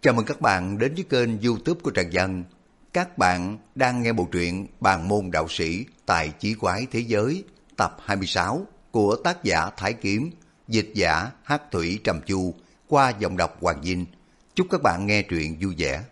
Chào mừng các bạn đến với kênh YouTube của Trần Dân. Các bạn đang nghe bộ truyện Bàn môn đạo sĩ tài chí quái thế giới tập 26 của tác giả Thái Kiếm, dịch giả Hắc Thủy Trầm Chu qua giọng đọc Hoàng Vinh. Chúc các bạn nghe truyện vui vẻ.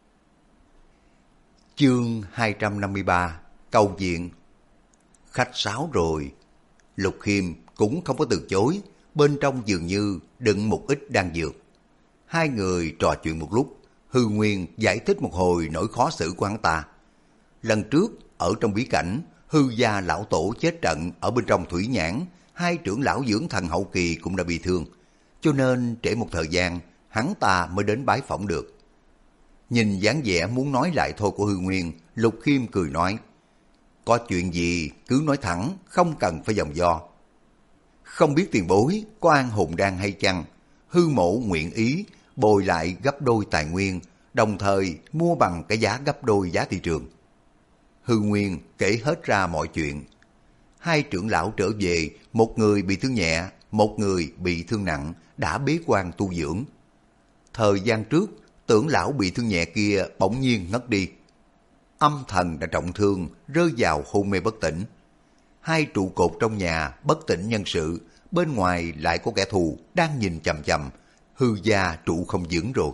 Chương 253 Cầu viện. Khách sáo rồi. Lục Khiêm cũng không có từ chối, bên trong dường như đựng một ít đan dược. Hai người trò chuyện một lúc, Hư Nguyên giải thích một hồi nỗi khó xử của hắn ta. Lần trước, ở trong bí cảnh, Hư gia lão tổ chết trận ở bên trong thủy nhãn, hai trưởng lão dưỡng thần hậu kỳ cũng đã bị thương. Cho nên trễ một thời gian, hắn ta mới đến bái phỏng được. Nhìn dáng vẻ muốn nói lại thôi của Hư Nguyên, Lục Khiêm cười nói, có chuyện gì cứ nói thẳng, không cần phải vòng vo. Không biết tiền bối có an hồn đan hay chăng? Hư mộ nguyện ý bồi lại gấp đôi tài nguyên, đồng thời mua bằng cái giá gấp đôi giá thị trường. Hư Nguyên kể hết ra mọi chuyện. Hai trưởng lão trở về, một người bị thương nhẹ, một người bị thương nặng, đã bế quan tu dưỡng. Thời gian trước, trưởng lão bị thương nhẹ kia bỗng nhiên ngất đi. Âm thần đã trọng thương, rơi vào hôn mê bất tỉnh. Hai trụ cột trong nhà bất tỉnh nhân sự, bên ngoài lại có kẻ thù đang nhìn chằm chằm. Hư gia trụ không vững rồi.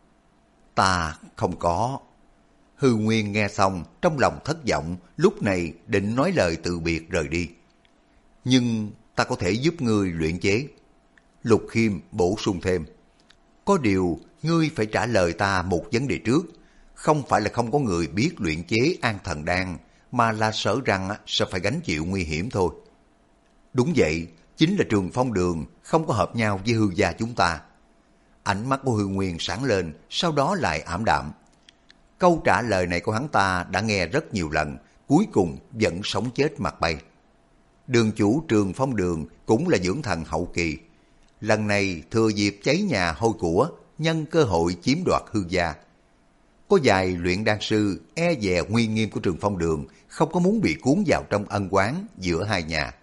Ta không có. Hư Nguyên nghe xong trong lòng thất vọng, lúc này định nói lời từ biệt rời đi. Nhưng ta có thể giúp ngươi luyện chế. Lục Khiêm bổ sung thêm. Có điều ngươi phải trả lời ta một vấn đề trước. Không phải là không có người biết luyện chế an thần đan, mà là sợ rằng sẽ phải gánh chịu nguy hiểm thôi. Đúng vậy, chính là Trường Phong Đường không có hợp nhau với Hư gia chúng ta. Ánh mắt của Hư Nguyên sáng lên, sau đó lại ảm đạm. Câu trả lời này của hắn ta đã nghe rất nhiều lần, cuối cùng vẫn sống chết mặt bay. Đường chủ Trường Phong Đường cũng là dưỡng thần hậu kỳ. Lần này thừa dịp cháy nhà hôi của, nhân cơ hội chiếm đoạt Hư gia. Có vài luyện đan sư e dè uy nghiêm của Trường Phong Đường, không có muốn bị cuốn vào trong ân oán giữa hai nhà.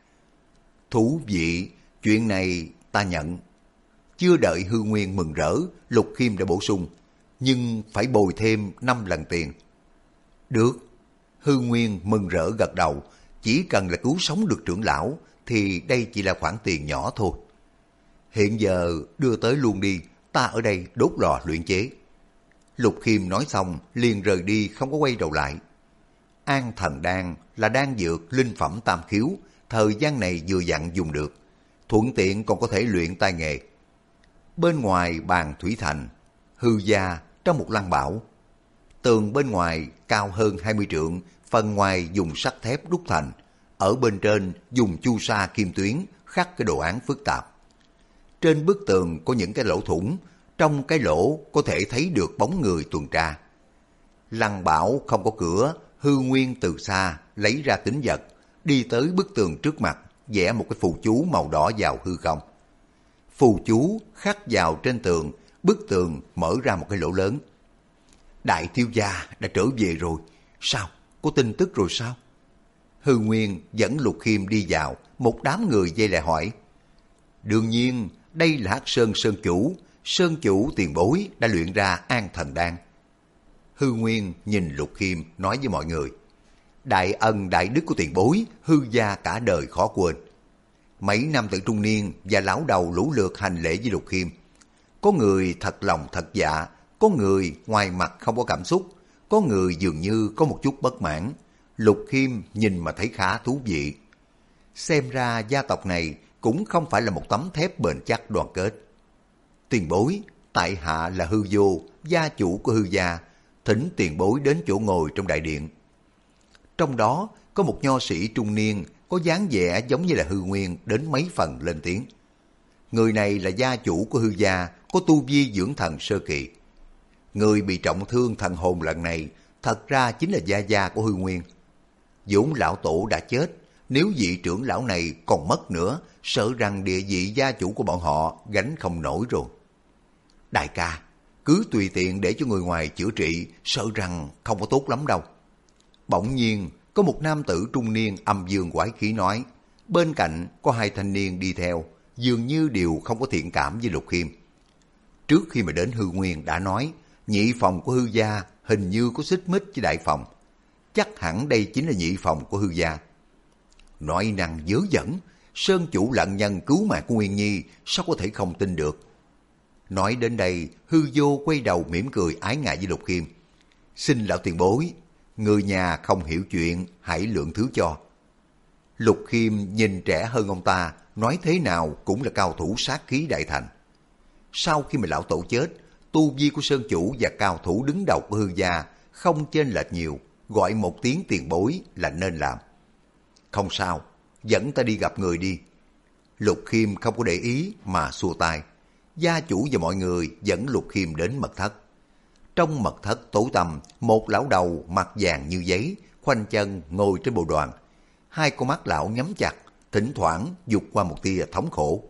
Thú vị, chuyện này ta nhận. Chưa đợi Hư Nguyên mừng rỡ, Lục Khiêm đã bổ sung, nhưng phải bồi thêm 5 lần tiền. Được. Hư Nguyên mừng rỡ gật đầu, chỉ cần là cứu sống được trưởng lão thì đây chỉ là khoản tiền nhỏ thôi. Hiện giờ đưa tới luôn đi, ta ở đây đốt lò luyện chế. Lục Khiêm nói xong liền rời đi, không có quay đầu lại. An thần đan là đan dược linh phẩm tam khiếu, thời gian này vừa dặn dùng được, thuận tiện còn có thể luyện tay nghề. Bên ngoài bàn thủy thành, Hư gia trong một lăng bảo. Tường bên ngoài cao hơn 20 trượng, phần ngoài dùng sắt thép đúc thành. Ở bên trên dùng chu sa kim tuyến khắc cái đồ án phức tạp. Trên bức tường có những cái lỗ thủng, trong cái lỗ có thể thấy được bóng người tuần tra. Lăng bảo không có cửa, Hư Nguyên từ xa lấy ra tín vật, đi tới bức tường trước mặt, vẽ một cái phù chú màu đỏ vào hư không. Phù chú khắc vào trên tường, bức tường mở ra một cái lỗ lớn. Đại thiếu gia đã trở về rồi. Sao? Có tin tức rồi sao? Hư Nguyên dẫn Lục Khiêm đi vào, một đám người vây lại hỏi. Đương nhiên, đây là Hắc Sơn Sơn Chủ. Sơn Chủ tiền bối đã luyện ra an thần đan. Hư Nguyên nhìn Lục Khiêm nói với mọi người. Đại ân đại đức của tiền bối, Hư gia cả đời khó quên. Mấy nam tử trung niên và lão đầu lũ lượt hành lễ với Lục Khiêm. Có người thật lòng thật dạ, có người ngoài mặt không có cảm xúc, có người dường như có một chút bất mãn. Lục Khiêm nhìn mà thấy khá thú vị. Xem ra gia tộc này cũng không phải là một tấm thép bền chắc đoàn kết. Tiền bối, tại hạ là Hư Vô, gia chủ của Hư gia, thỉnh tiền bối đến chỗ ngồi trong đại điện. Trong đó có một nho sĩ trung niên có dáng vẻ giống như là Hư Nguyên đến mấy phần lên tiếng. Người này là gia chủ của Hư gia, có tu vi dưỡng thần sơ kỳ. Người bị trọng thương thần hồn lần này thật ra chính là gia gia của Hư Nguyên. vốn lão tổ đã chết, nếu vị trưởng lão này còn mất nữa, sợ rằng địa vị gia chủ của bọn họ gánh không nổi rồi. Đại ca, cứ tùy tiện để cho người ngoài chữa trị, sợ rằng không có tốt lắm đâu. Bỗng nhiên, có một nam tử trung niên âm dương quái khí nói, bên cạnh có hai thanh niên đi theo, dường như đều không có thiện cảm với Lục Khiêm. trước khi mà đến Hư Nguyên đã nói, nhị phòng của Hư gia hình như có xích mích với đại phòng. Chắc hẳn đây chính là nhị phòng của Hư gia. Nói năng dớ dẫn, Sơn chủ lận nhân cứu mạng của Nguyên Nhi, sao có thể không tin được. Nói đến đây, Hư Vô quay đầu mỉm cười ái ngại với Lục Khiêm. Xin lão tiền bối, người nhà không hiểu chuyện, hãy lượng thứ cho. Lục Khiêm nhìn trẻ hơn ông ta, nói thế nào cũng là cao thủ sát khí đại thành. Sau khi mà lão tổ chết, tu vi của Sơn chủ và cao thủ đứng đầu của Hư gia không chênh lệch nhiều, gọi một tiếng tiền bối là nên làm. Không sao, dẫn ta đi gặp người đi. Lục Khiêm không có để ý mà xua tay. Gia chủ và mọi người dẫn Lục Khiêm đến mật thất. Trong mật thất tối tăm, một lão đầu mặt vàng như giấy, khoanh chân ngồi trên bộ đoàn. Hai con mắt lão nhắm chặt, thỉnh thoảng vụt qua một tia thống khổ.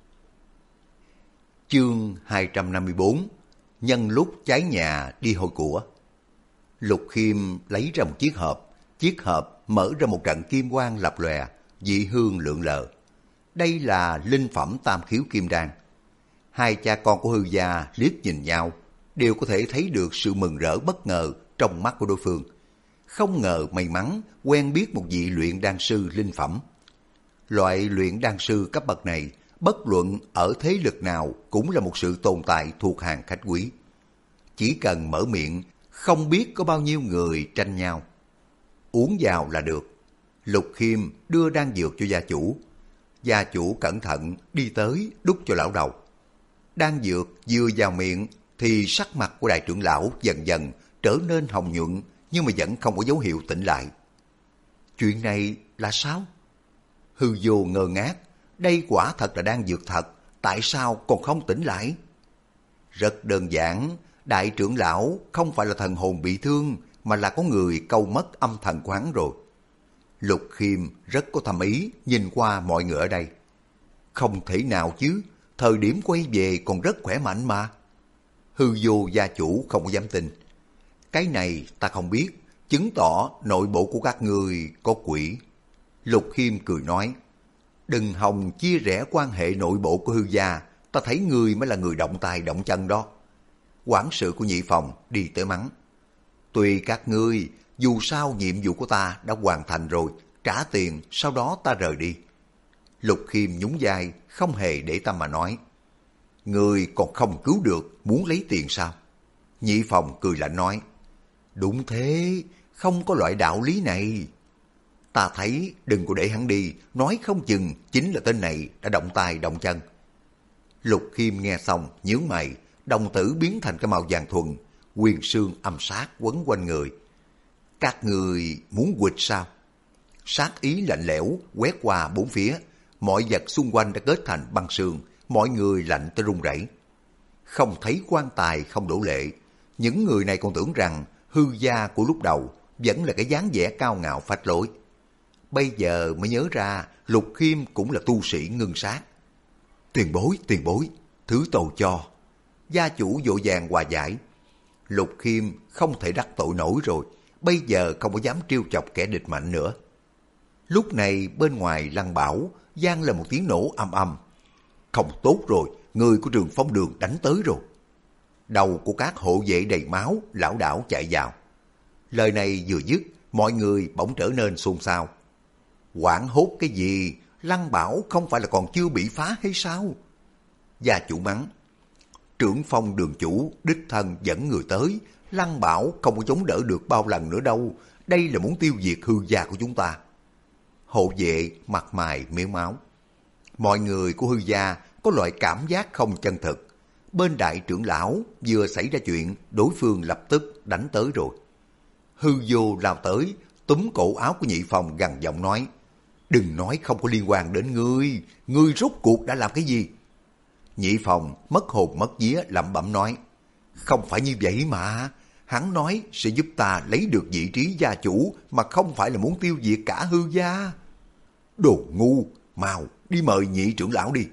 Chương 254. Nhân lúc cháy nhà đi hôi của. Lục Khiêm lấy ra một chiếc hộp mở ra một trận kim quang lập lòe, dị hương lượn lờ. Đây là linh phẩm tam khiếu kim đan. Hai cha con của Hư gia liếc nhìn nhau, đều có thể thấy được sự mừng rỡ bất ngờ trong mắt của đối phương. Không ngờ may mắn quen biết một vị luyện đan sư linh phẩm. Loại luyện đan sư cấp bậc này, bất luận ở thế lực nào cũng là một sự tồn tại thuộc hàng khách quý. Chỉ cần mở miệng, không biết có bao nhiêu người tranh nhau. Uống vào là được. Lục Khiêm đưa đan dược cho gia chủ. Gia chủ cẩn thận đi tới đút cho lão đầu. Đan dược vừa vào miệng thì sắc mặt của đại trưởng lão dần dần trở nên hồng nhuận, nhưng mà vẫn không có dấu hiệu tỉnh lại. Chuyện này là sao? Hư Vô ngơ ngác, đây quả thật là đan dược thật, tại sao còn không tỉnh lại? Rất đơn giản, đại trưởng lão không phải là thần hồn bị thương, mà là có người câu mất âm thần quán rồi. Lục Khiêm rất có thâm ý nhìn qua mọi người ở đây. Không thể nào chứ, thời điểm quay về còn rất khỏe mạnh mà. Hư Vô gia chủ không có dám tin. Cái này ta không biết, chứng tỏ nội bộ của các người có quỷ. Lục Khiêm cười nói, đừng hòng chia rẽ quan hệ nội bộ của Hư gia, ta thấy người mới là người động tay động chân đó. Quản sự của nhị phòng đi tới mắng, tùy các ngươi, dù sao nhiệm vụ của ta đã hoàn thành rồi, trả tiền, sau đó ta rời đi. Lục Khiêm nhún vai, không hề để tâm mà nói, người còn không cứu được, muốn lấy tiền sao? Nhị phòng cười lạnh nói, đúng thế, không có loại đạo lý này. Ta thấy đừng có để hắn đi, nói không chừng chính là tên này đã động tay động chân. Lục Khiêm nghe xong, nhíu mày, đồng tử biến thành cái màu vàng thuần, quyền sương âm sát quấn quanh người. Các người muốn quỵt sao? Sát ý lạnh lẽo quét qua bốn phía, mọi vật xung quanh đã kết thành băng sương, mọi người lạnh tới run rẩy. Không thấy quan tài không đổ lệ, những người này còn tưởng rằng Hư gia của lúc đầu vẫn là cái dáng vẻ cao ngạo phách lối. Bây giờ mới nhớ ra Lục Khiêm cũng là tu sĩ ngưng sát. Tiền bối, thứ tôi cho. Gia chủ vội vàng hòa giải. Lục Khiêm không thể đắc tội nổi rồi, bây giờ không có dám trêu chọc kẻ địch mạnh nữa. Lúc này bên ngoài Lăng Bảo vang lên một tiếng nổ ầm ầm. Không tốt rồi, người của Trường Phong Đường đánh tới rồi. Đầu của các hộ vệ đầy máu lảo đảo chạy vào. Lời này vừa dứt, mọi người bỗng trở nên xôn xao. Hoảng hốt cái gì? Lăng Bảo không phải là còn chưa bị phá hay sao? Gia chủ mắng, Trưởng Phong Đường chủ đích thân dẫn người tới, Lăng Bảo không có chống đỡ được bao lần nữa đâu, đây là muốn tiêu diệt Hư gia của chúng ta. Hộ vệ mặt mày miếu máu. Mọi người của Hư gia có loại cảm giác không chân thực. Bên đại trưởng lão vừa xảy ra chuyện, đối phương lập tức đánh tới rồi. Hư Vô lao tới, túm cổ áo của nhị phòng gằn giọng nói, đừng nói không có liên quan đến ngươi rốt cuộc đã làm cái gì? Nhị phòng mất hồn mất vía lẩm bẩm nói, không phải như vậy mà, hắn nói sẽ giúp ta lấy được vị trí gia chủ mà không phải là muốn tiêu diệt cả Hư gia. Đồ ngu, mau đi mời nhị trưởng lão đi.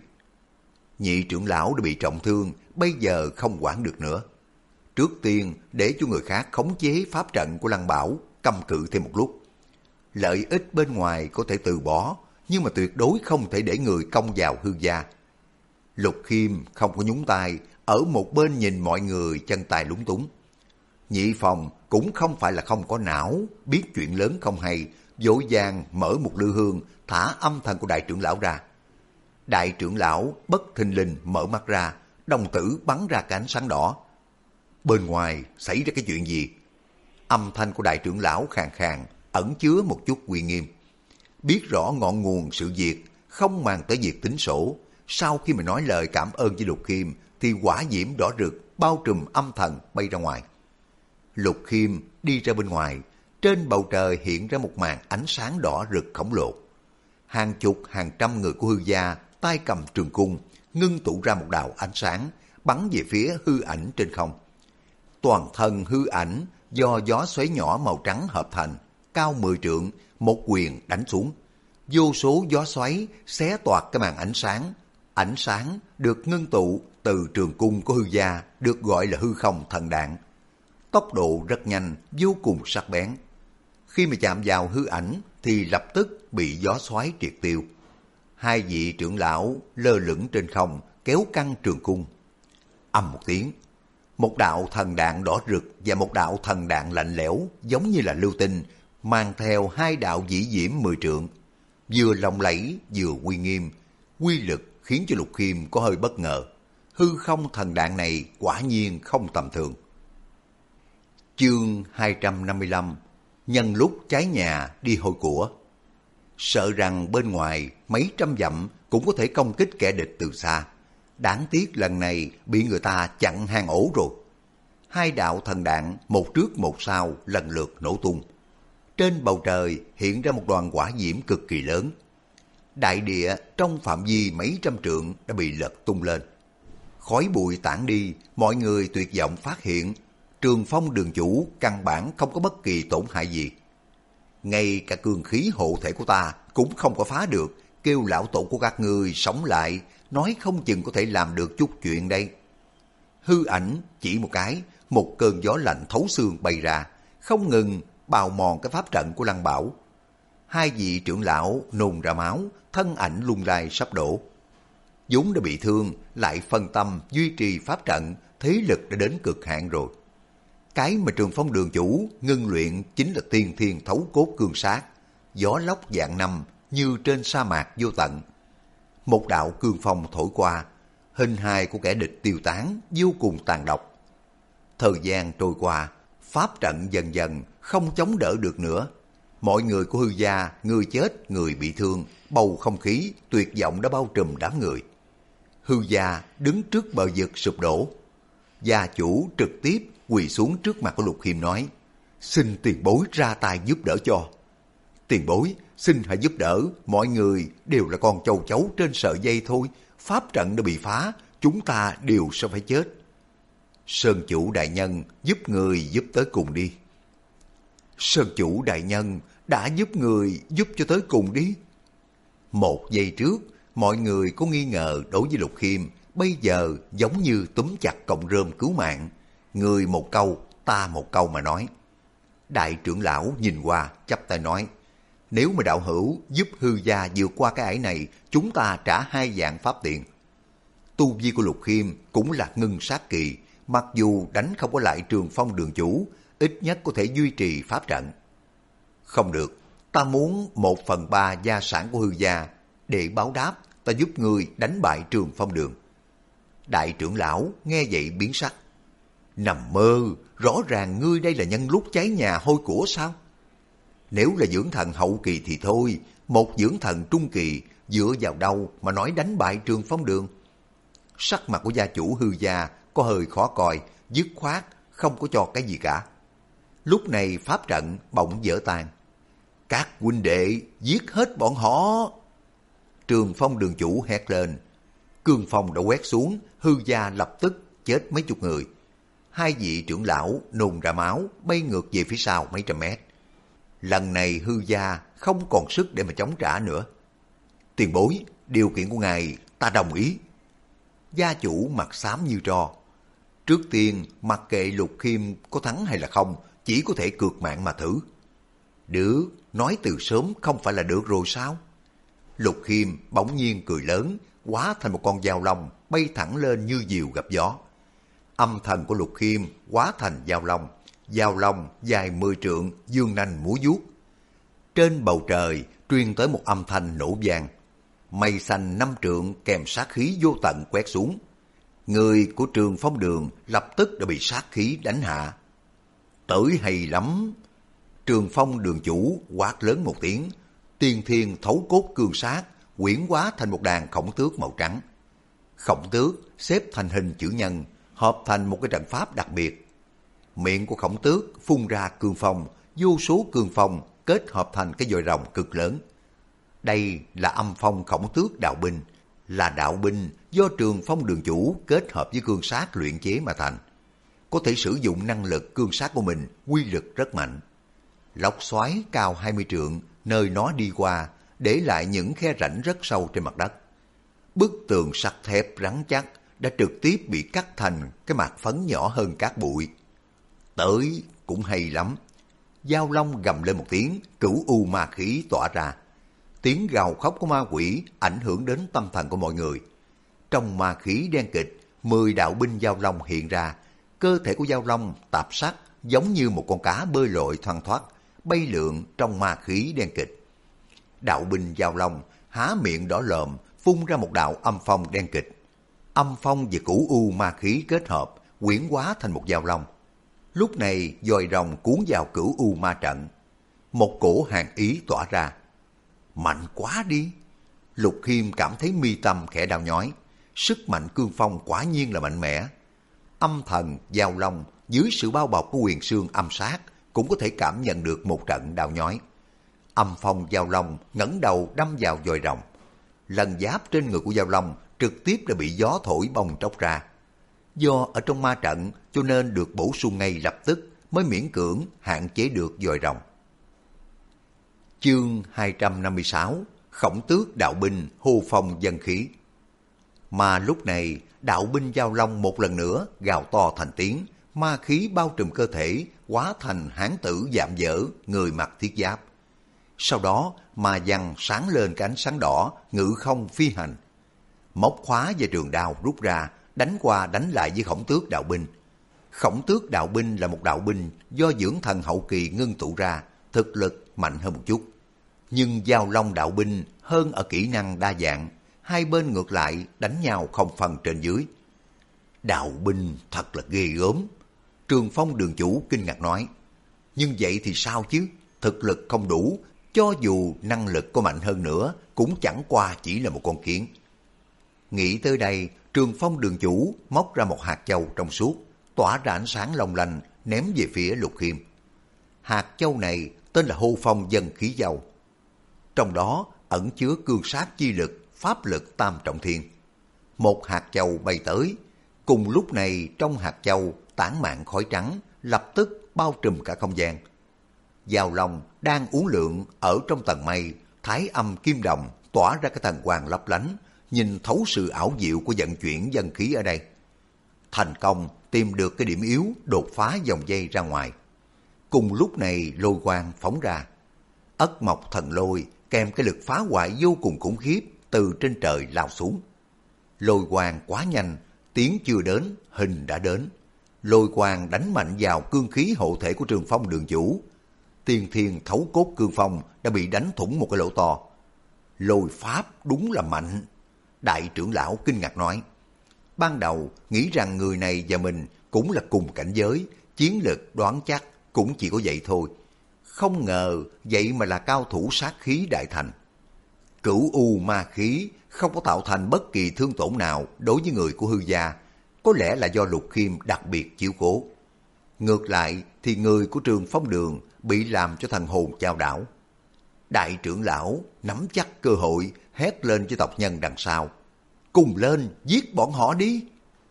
Nhị trưởng lão đã bị trọng thương, bây giờ không quản được nữa. Trước tiên để cho người khác khống chế pháp trận của Lăng Bảo, cấm cự thêm một lúc. Lợi ích bên ngoài có thể từ bỏ, nhưng mà tuyệt đối không thể để người công vào Hư gia. Lục Khiêm không có nhúng tay, ở một bên nhìn mọi người chân tay lúng túng. Nhị phòng cũng không phải là không có não, biết chuyện lớn không hay, vội vàng mở một lư hương, thả âm thần của đại trưởng lão ra. Đại trưởng lão bất thình lình mở mắt ra, đồng tử bắn ra cái ánh sáng đỏ. Bên ngoài xảy ra cái chuyện gì? Âm thanh của đại trưởng lão khàn khàn, ẩn chứa một chút uy nghiêm. Biết rõ ngọn nguồn sự việc, không màng tới việc tính sổ. Sau khi mà nói lời cảm ơn với Lục Khiêm, thì hỏa diễm đỏ rực bao trùm âm thần bay ra ngoài. Lục Khiêm đi ra bên ngoài, trên bầu trời hiện ra một màn ánh sáng đỏ rực khổng lồ. Hàng chục hàng trăm người của Hư gia tay cầm trường cung, ngưng tụ ra một đạo ánh sáng, bắn về phía hư ảnh trên không. Toàn thân hư ảnh do gió xoáy nhỏ màu trắng hợp thành, cao 10 trượng, một quyền đánh xuống. Vô số gió xoáy xé toạc cái màn ánh sáng được ngưng tụ từ trường cung của Hư gia, được gọi là hư không thần đạn. Tốc độ rất nhanh, vô cùng sắc bén. Khi mà chạm vào hư ảnh thì lập tức bị gió xoáy triệt tiêu. Hai vị trưởng lão lơ lửng trên không, kéo căng trường cung. Ầm một tiếng, một đạo thần đạn đỏ rực và một đạo thần đạn lạnh lẽo giống như là lưu tinh, mang theo hai đạo dĩ diễm 10 trượng, vừa lộng lẫy vừa uy nghiêm, quy lực khiến cho Lục Khiêm có hơi bất ngờ. Hư không thần đạn này quả nhiên không tầm thường. Chương 255: Nhân lúc cháy nhà đi hôi của. Sợ rằng bên ngoài mấy trăm dặm cũng có thể công kích kẻ địch từ xa. Đáng tiếc lần này bị người ta chặn hang ổ rồi. Hai đạo thần đạn một trước một sau lần lượt nổ tung. Trên bầu trời hiện ra một đoàn hỏa diễm cực kỳ lớn. Đại địa trong phạm vi mấy trăm trượng đã bị lật tung lên. Khói bụi tản đi, mọi người tuyệt vọng phát hiện Trường Phong đường chủ căn bản không có bất kỳ tổn hại gì. Ngay cả cương khí hộ thể của ta cũng không có phá được, kêu lão tổ của các ngươi sống lại, nói không chừng có thể làm được chút chuyện đây. Hư ảnh chỉ một cái, một cơn gió lạnh thấu xương bay ra, không ngừng bào mòn cái pháp trận của Lăng Bảo. Hai vị trưởng lão nôn ra máu, thân ảnh lung lay sắp đổ. vốn đã bị thương, lại phân tâm duy trì pháp trận, thế lực đã đến cực hạn rồi. Cái mà Trường Phong đường chủ ngưng luyện chính là tiên thiên thấu cốt cương sát, gió lốc vạn năm như trên sa mạc vô tận. Một đạo cương phong thổi qua, hình hài của kẻ địch tiêu tán, vô cùng tàn độc. Thời gian trôi qua, pháp trận dần dần không chống đỡ được nữa. Mọi người của Hư gia, người chết, người bị thương, bầu không khí tuyệt vọng đã bao trùm đám người. Hư gia đứng trước bờ vực sụp đổ. Gia chủ trực tiếp quỳ xuống trước mặt của Lục Khiêm nói: xin tiền bối ra tay giúp đỡ cho. Tiền bối, xin hãy giúp đỡ, mọi người đều là con châu chấu trên sợi dây thôi, pháp trận đã bị phá, chúng ta đều sẽ phải chết. Sơn chủ đại nhân, giúp người giúp tới cùng đi. Sơn chủ đại nhân, đã giúp người giúp cho tới cùng đi. Một giây trước, mọi người có nghi ngờ đối với Lục Khiêm, bây giờ giống như túm chặt cọng rơm cứu mạng. Người một câu, ta một câu mà nói. Đại trưởng lão nhìn qua, chắp tay nói: nếu mà đạo hữu giúp Hư gia vượt qua cái ải này, chúng ta trả 2 vạn pháp tiền. Tu vi của Lục Khiêm cũng là ngưng sát kỳ, mặc dù đánh không có lại Trường Phong đường chủ, ít nhất có thể duy trì pháp trận. Không được, ta muốn 1/3 gia sản của Hư gia, để báo đáp ta giúp người đánh bại Trường Phong đường. Đại trưởng lão nghe vậy biến sắc. Nằm mơ, rõ ràng ngươi đây là nhân lúc cháy nhà hôi của sao? Nếu là dưỡng thần hậu kỳ thì thôi, một dưỡng thần trung kỳ dựa vào đâu mà nói đánh bại Trường Phong đường? Sắc mặt của gia chủ Hư gia có hơi khó coi, dứt khoát không có cho cái gì cả. Lúc này pháp trận bỗng vỡ tan. Các huynh đệ giết hết bọn họ! Trường Phong đường chủ hét lên. Cương phong đã quét xuống, Hư gia lập tức chết mấy chục người. 2 vị trưởng lão nôn ra máu, bay ngược về phía sau mấy trăm mét. Lần này Hư gia không còn sức để mà chống trả nữa. Tiền bối, điều kiện của ngài ta đồng ý. Gia chủ mặt xám như tro. Trước tiên, mặc kệ Lục Khiêm có thắng hay là không, chỉ có thể cược mạng mà thử. Được, nói từ sớm không phải là được rồi sao? Lục Khiêm bỗng nhiên cười lớn, hóa thành một con dao long bay thẳng lên như diều gặp gió. Âm thần của Lục Khiêm hóa thành Giao long dài 10 trượng, dương nanh múa vuốt. Trên bầu trời truyền tới một âm thanh nổ vang. Mây xanh 5 trượng kèm sát khí vô tận quét xuống. Người của Trường Phong Đường lập tức đã bị sát khí đánh hạ. Tới hay lắm! Trường Phong Đường chủ quát lớn một tiếng, tiên thiên thấu cốt cương sát, quyển hóa thành một đàn khổng tước màu trắng. Khổng tước xếp thành hình chữ nhân, hợp thành một cái trận pháp đặc biệt. Miệng của khổng tước phun ra cương phong, vô số cương phong kết hợp thành cái dòi rồng cực lớn. Đây là âm phong khổng tước đạo binh, là đạo binh do Trường Phong Đường chủ kết hợp với cương sát luyện chế mà thành. Có thể sử dụng năng lực cương sát của mình, quy lực rất mạnh. Lốc xoáy cao 20 trượng, nơi nó đi qua, để lại những khe rãnh rất sâu trên mặt đất. Bức tường sắt thép rắn chắc đã trực tiếp bị cắt thành cái mạt phấn nhỏ hơn cát bụi. Tới cũng hay lắm. Giao long gầm lên một tiếng, cửu u ma khí tỏa ra. Tiếng gào khóc của ma quỷ ảnh hưởng đến tâm thần của mọi người. Trong ma khí đen kịch, 10 đạo binh giao long hiện ra. Cơ thể của giao long tạp sắc giống như một con cá bơi lội thoăn thoắt, bay lượn trong ma khí đen kịch. Đạo binh giao long há miệng đỏ lòm, phun ra một đạo âm phong đen kịch. Âm phong và cửu u ma khí kết hợp, quyển hóa thành một giao long. Lúc này dòi rồng cuốn vào cửu u ma trận. Một cổ hàn ý tỏa ra. Mạnh quá đi! Lục Khiêm cảm thấy mi tâm khẽ đau nhói. Sức mạnh cương phong quả nhiên là mạnh mẽ. Âm thần, giao long dưới sự bao bọc của huyền xương âm sát cũng có thể cảm nhận được một trận đau nhói. Âm phong giao long ngẩng đầu đâm vào dòi rồng. Lần giáp trên người của giao long trực tiếp đã bị gió thổi bong tróc ra. Do ở trong ma trận cho nên được bổ sung ngay lập tức mới miễn cưỡng hạn chế được dòi rồng. Chương 256 Khổng tước đạo binh hô phong dân khí. Mà lúc này đạo binh giao long một lần nữa gào to thành tiếng, ma khí bao trùm cơ thể, hóa thành hán tử dạm dở, người mặc thiết giáp. Sau đó ma văn sáng lên cái ánh sáng đỏ, ngự không phi hành. Móc khóa và trường đao rút ra, đánh qua đánh lại với khổng tước đạo binh. Khổng tước đạo binh là một đạo binh do dưỡng thần hậu kỳ ngưng tụ ra, thực lực mạnh hơn một chút. Nhưng giao long đạo binh hơn ở kỹ năng đa dạng, hai bên ngược lại đánh nhau không phân trên dưới. Đạo binh thật là ghê gớm. Trường Phong Đường chủ kinh ngạc nói. Nhưng vậy thì sao chứ? Thực lực không đủ, cho dù năng lực có mạnh hơn nữa, cũng chẳng qua chỉ là một con kiến. Nghĩ tới đây, Trường Phong Đường chủ móc ra một hạt châu trong suốt, tỏa ra ánh sáng long lanh, ném về phía Lục Khiêm. Hạt châu này tên là hô phong dân khí châu. Trong đó ẩn chứa cương sát chi lực, pháp lực tam trọng thiên. Một hạt châu bay tới, cùng lúc này trong hạt châu tản mạn khói trắng, lập tức bao trùm cả không gian. Giao long đang uốn lượn ở trong tầng mây, thái âm kim đồng tỏa ra cái thần quang lấp lánh, nhìn thấu sự ảo diệu của vận chuyển dân khí ở đây. Thành công tìm được cái điểm yếu, đột phá dòng dây ra ngoài. Cùng lúc này lôi quang phóng ra. Ất mộc thần lôi kèm cái lực phá hoại vô cùng khủng khiếp từ trên trời lao xuống. Lôi quang quá nhanh, tiếng chưa đến, hình đã đến. Lôi quang đánh mạnh vào cương khí hộ thể của Trường Phong Đường chủ. Tiên thiên thấu cốt cương phong đã bị đánh thủng một cái lỗ to. Lôi pháp đúng là mạnh. Đại trưởng lão kinh ngạc nói. Ban đầu nghĩ rằng người này và mình cũng là cùng cảnh giới, chiến lực đoán chắc cũng chỉ có vậy thôi. Không ngờ vậy mà là cao thủ sát khí đại thành. Cửu u ma khí không có tạo thành bất kỳ thương tổn nào đối với người của hư gia, có lẽ là do Lục Khiêm đặc biệt chiếu cố. Ngược lại thì người của Trường Phong Đường bị làm cho thần hồn chao đảo. Đại trưởng lão nắm chắc cơ hội hét lên với tộc nhân đằng sau. Cùng lên giết bọn họ đi.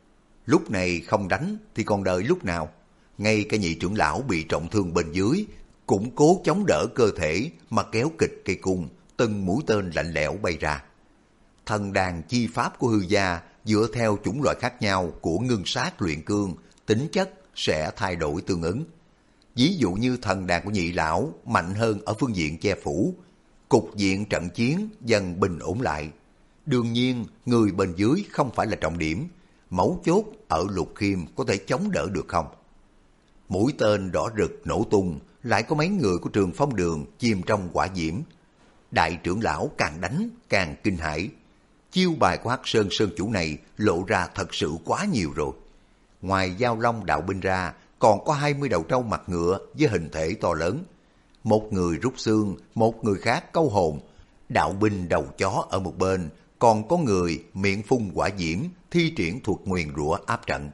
Lúc này không đánh thì còn đợi lúc nào. Ngay cả nhị trưởng lão bị trọng thương bên dưới cũng cố chống đỡ cơ thể mà kéo kịch cây cung, từng mũi tên lạnh lẽo bay ra. Thần đàn chi pháp của hư gia dựa theo chủng loại khác nhau của ngưng sát luyện cương, tính chất sẽ thay đổi tương ứng. Ví dụ như thần đàn của nhị lão mạnh hơn ở phương diện che phủ, cục diện trận chiến dần bình ổn lại. Đương nhiên, người bên dưới không phải là trọng điểm, mấu chốt ở Lục Khiêm có thể chống đỡ được không? Mũi tên đỏ rực nổ tung, lại có mấy người của Trường Phong Đường chìm trong hỏa diễm. Đại trưởng lão càng đánh càng kinh hãi. Chiêu bài của Hắc Sơn Sơn chủ này lộ ra thật sự quá nhiều rồi. Ngoài Giao Long đạo binh ra, còn có 20 đầu trâu mặt ngựa với hình thể to lớn. Một người rút xương, một người khác câu hồn. Đạo binh đầu chó ở một bên, còn có người miệng phun hỏa diễm, thi triển thuật nguyền rủa áp trận.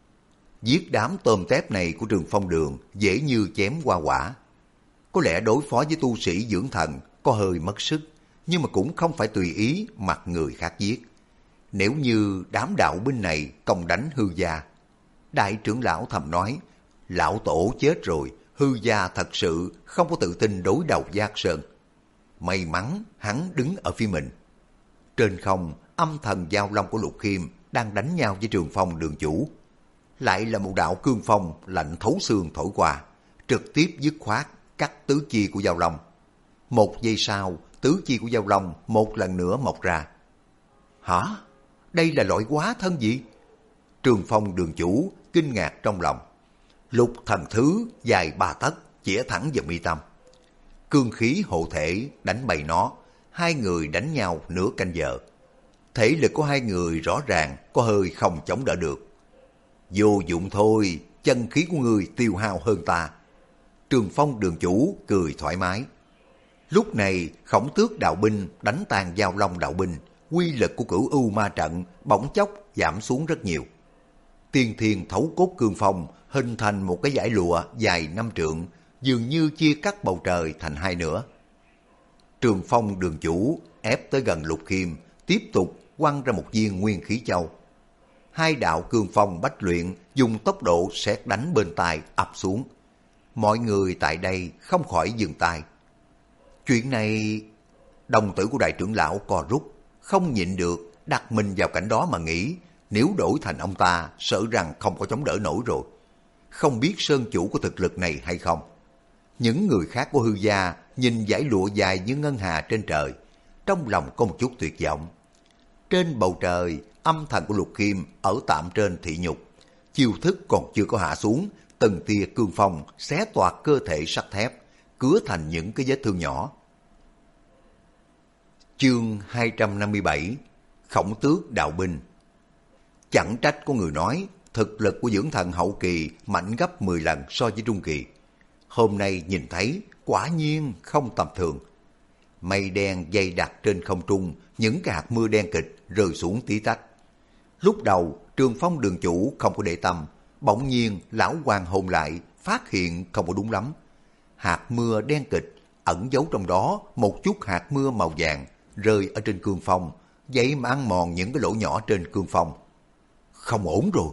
Giết đám tôm tép này của Trường Phong Đường dễ như chém hoa quả. Có lẽ đối phó với tu sĩ dưỡng thần có hơi mất sức, nhưng mà cũng không phải tùy ý mặc người khác giết. Nếu như đám đạo binh này công đánh hư gia, đại trưởng lão thầm nói, lão tổ chết rồi, hư gia thật sự không có tự tin đối đầu với Hắc Sơn. May mắn hắn đứng ở phía mình. Trên không, âm thần Giao Long của Lục Khiêm đang đánh nhau với Trường Phong Đường chủ. Lại là một đạo cương phong lạnh thấu xương thổi qua, trực tiếp dứt khoát cắt tứ chi của Giao Long. Một giây sau, tứ chi của Giao Long một lần nữa mọc ra. Hả? Đây là loại hóa thân gì? Trường Phong Đường chủ kinh ngạc trong lòng. Lục thần thứ dài 3 tấc chĩa thẳng vào mi tâm. Cương khí hộ thể đánh bay nó. Hai người đánh nhau nửa canh giờ. Thể lực của hai người rõ ràng có hơi không chống đỡ được. Vô dụng thôi, chân khí của người tiêu hao hơn ta. Trường Phong Đường chủ cười thoải mái. Lúc này Khổng Tước đạo binh đánh tan Giao Long đạo binh, quy lực của Cửu Ưu ma trận bỗng chốc giảm xuống rất nhiều. Tiên thiên thấu cốt cương phong hình thành một cái dải lụa dài 5 trượng, dường như chia cắt bầu trời thành hai nửa. Trường Phong Đường chủ ép tới gần Lục Khiêm, tiếp tục quăng ra một viên nguyên khí châu. Hai đạo cương phong bách luyện dùng tốc độ sét đánh bên tai ập xuống. Mọi người tại đây không khỏi dừng tay. Chuyện này, đồng tử của đại trưởng lão co rút, không nhịn được, đặt mình vào cảnh đó mà nghĩ, nếu đổi thành ông ta, sợ rằng không có chống đỡ nổi rồi. Không biết Sơn chủ có thực lực này hay không? Những người khác của hư gia nhìn dải lụa dài như ngân hà trên trời, trong lòng có một chút tuyệt vọng. Trên bầu trời, âm thần của Lục Khiêm ở tạm trên thị nhục, chiêu thức còn chưa có hạ xuống, từng tia cương phong xé toạc cơ thể sắt thép, cứa thành những cái vết thương nhỏ. Chương 257 Khổng Tước đạo binh. Chẳng trách có người nói thực lực của dưỡng thần hậu kỳ mạnh gấp 10 lần so với trung kỳ. Hôm nay nhìn thấy quả nhiên không tầm thường. Mây đen dày đặc trên không trung, những cái hạt mưa đen kịch rơi xuống tí tách. Lúc đầu Trường Phong Đường chủ không có để tâm, bỗng nhiên lão hoàng hồn lại, phát hiện không có đúng lắm. Hạt mưa đen kịch ẩn giấu trong đó một chút hạt mưa màu vàng rơi ở trên cương phong, vậy mà ăn mòn những cái lỗ nhỏ trên cương phong. Không ổn rồi.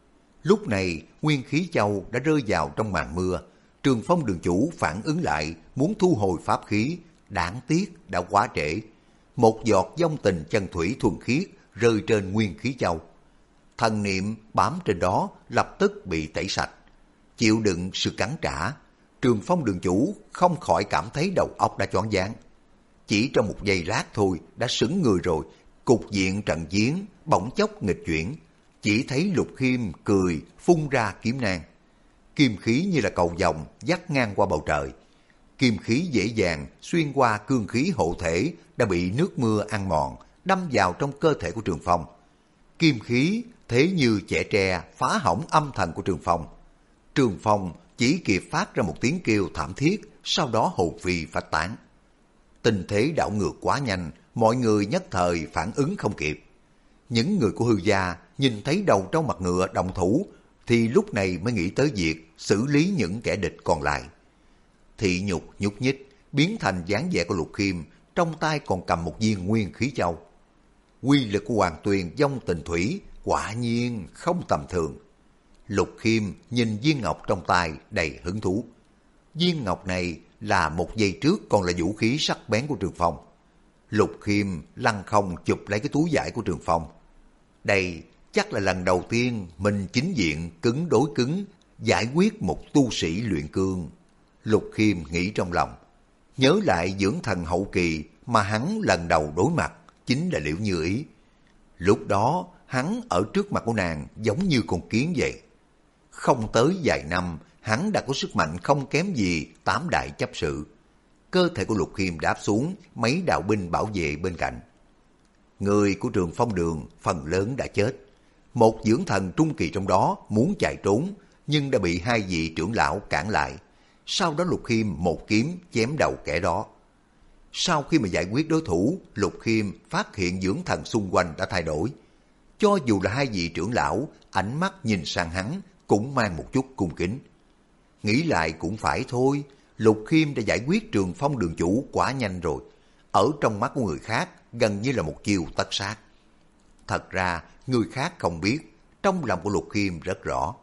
Lúc này nguyên khí châu đã rơi vào trong màn mưa. Trường Phong Đường chủ phản ứng lại, muốn thu hồi pháp khí, đáng tiếc đã quá trễ. Một giọt vong tình chân thủy thuần khiết rơi trên nguyên khí châu. Thần niệm bám trên đó lập tức bị tẩy sạch. Chịu đựng sự cắn trả, Trường Phong Đường chủ không khỏi cảm thấy đầu óc đã choáng váng. Chỉ trong một giây lát thôi đã sững người rồi. Cục diện trận chiến bỗng chốc nghịch chuyển. Chỉ thấy Lục Khiêm cười phun ra kiếm nang. Kim khí như là cầu vồng dắt ngang qua bầu trời. Kim khí dễ dàng xuyên qua cương khí hộ thể đã bị nước mưa ăn mòn, đâm vào trong cơ thể của Trường Phong. Kim khí thế như chẻ tre phá hỏng âm thần của Trường Phong. Trường Phong chỉ kịp phát ra một tiếng kêu thảm thiết, sau đó hồn phi phách tán. Tình thế đảo ngược quá nhanh, mọi người nhất thời phản ứng không kịp. Những người của hư gia nhìn thấy đầu trâu mặt ngựa động thủ, thì lúc này mới nghĩ tới việc xử lý những kẻ địch còn lại. Thị nhục nhúc nhích, biến thành dáng vẻ của Lục Khiêm, trong tay còn cầm một viên nguyên khí châu. Quy lực của Hoàng Tuyền vong tình thủy quả nhiên không tầm thường. Lục Khiêm nhìn viên ngọc trong tay đầy hứng thú. Viên ngọc này là một giây trước còn là vũ khí sắc bén của Trường Phong. Lục Khiêm lăng không chụp lấy cái túi vải của Trường Phong. Đây chắc là lần đầu tiên mình chính diện cứng đối cứng giải quyết một tu sĩ luyện cương. Lục Khiêm nghĩ trong lòng, nhớ lại dưỡng thần hậu kỳ mà hắn lần đầu đối mặt chính là Liễu Như Ý. Lúc đó hắn ở trước mặt của nàng giống như con kiến vậy. Không tới vài năm, hắn đã có sức mạnh không kém gì 8 đại chấp sự. Cơ thể của Lục Khiêm đáp xuống, mấy đạo binh bảo vệ bên cạnh. Người của Trường Phong Đường phần lớn đã chết. Một dưỡng thần trung kỳ trong đó muốn chạy trốn, nhưng đã bị 2 vị trưởng lão cản lại. Sau đó Lục Khiêm một kiếm chém đầu kẻ đó. Sau khi mà giải quyết đối thủ, Lục Khiêm phát hiện dưỡng thần xung quanh đã thay đổi. Cho dù là 2 vị trưởng lão, ánh mắt nhìn sang hắn cũng mang một chút cung kính. Nghĩ lại cũng phải thôi, Lục Khiêm đã giải quyết Trường Phong Đường chủ quá nhanh rồi. Ở trong mắt của người khác gần như là một chiêu tất sát. Thật ra người khác không biết, trong lòng của Lục Khiêm rất rõ.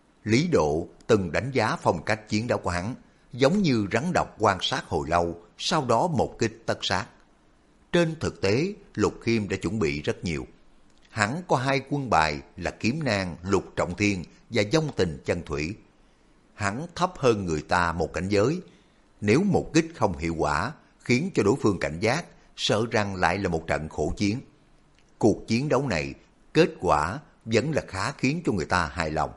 Lý Độ từng đánh giá phong cách chiến đấu của hắn, giống như rắn độc quan sát hồi lâu, sau đó một kích tất sát. Trên thực tế, Lục Khiêm đã chuẩn bị rất nhiều. Hắn có 2 quân bài là Kiếm Nang, Lục Trọng Thiên và Vong Tình Chân Thủy. Hắn thấp hơn người ta một cảnh giới. Nếu một kích không hiệu quả, khiến cho đối phương cảnh giác, sợ rằng lại là một trận khổ chiến. Cuộc chiến đấu này, kết quả vẫn là khá khiến cho người ta hài lòng.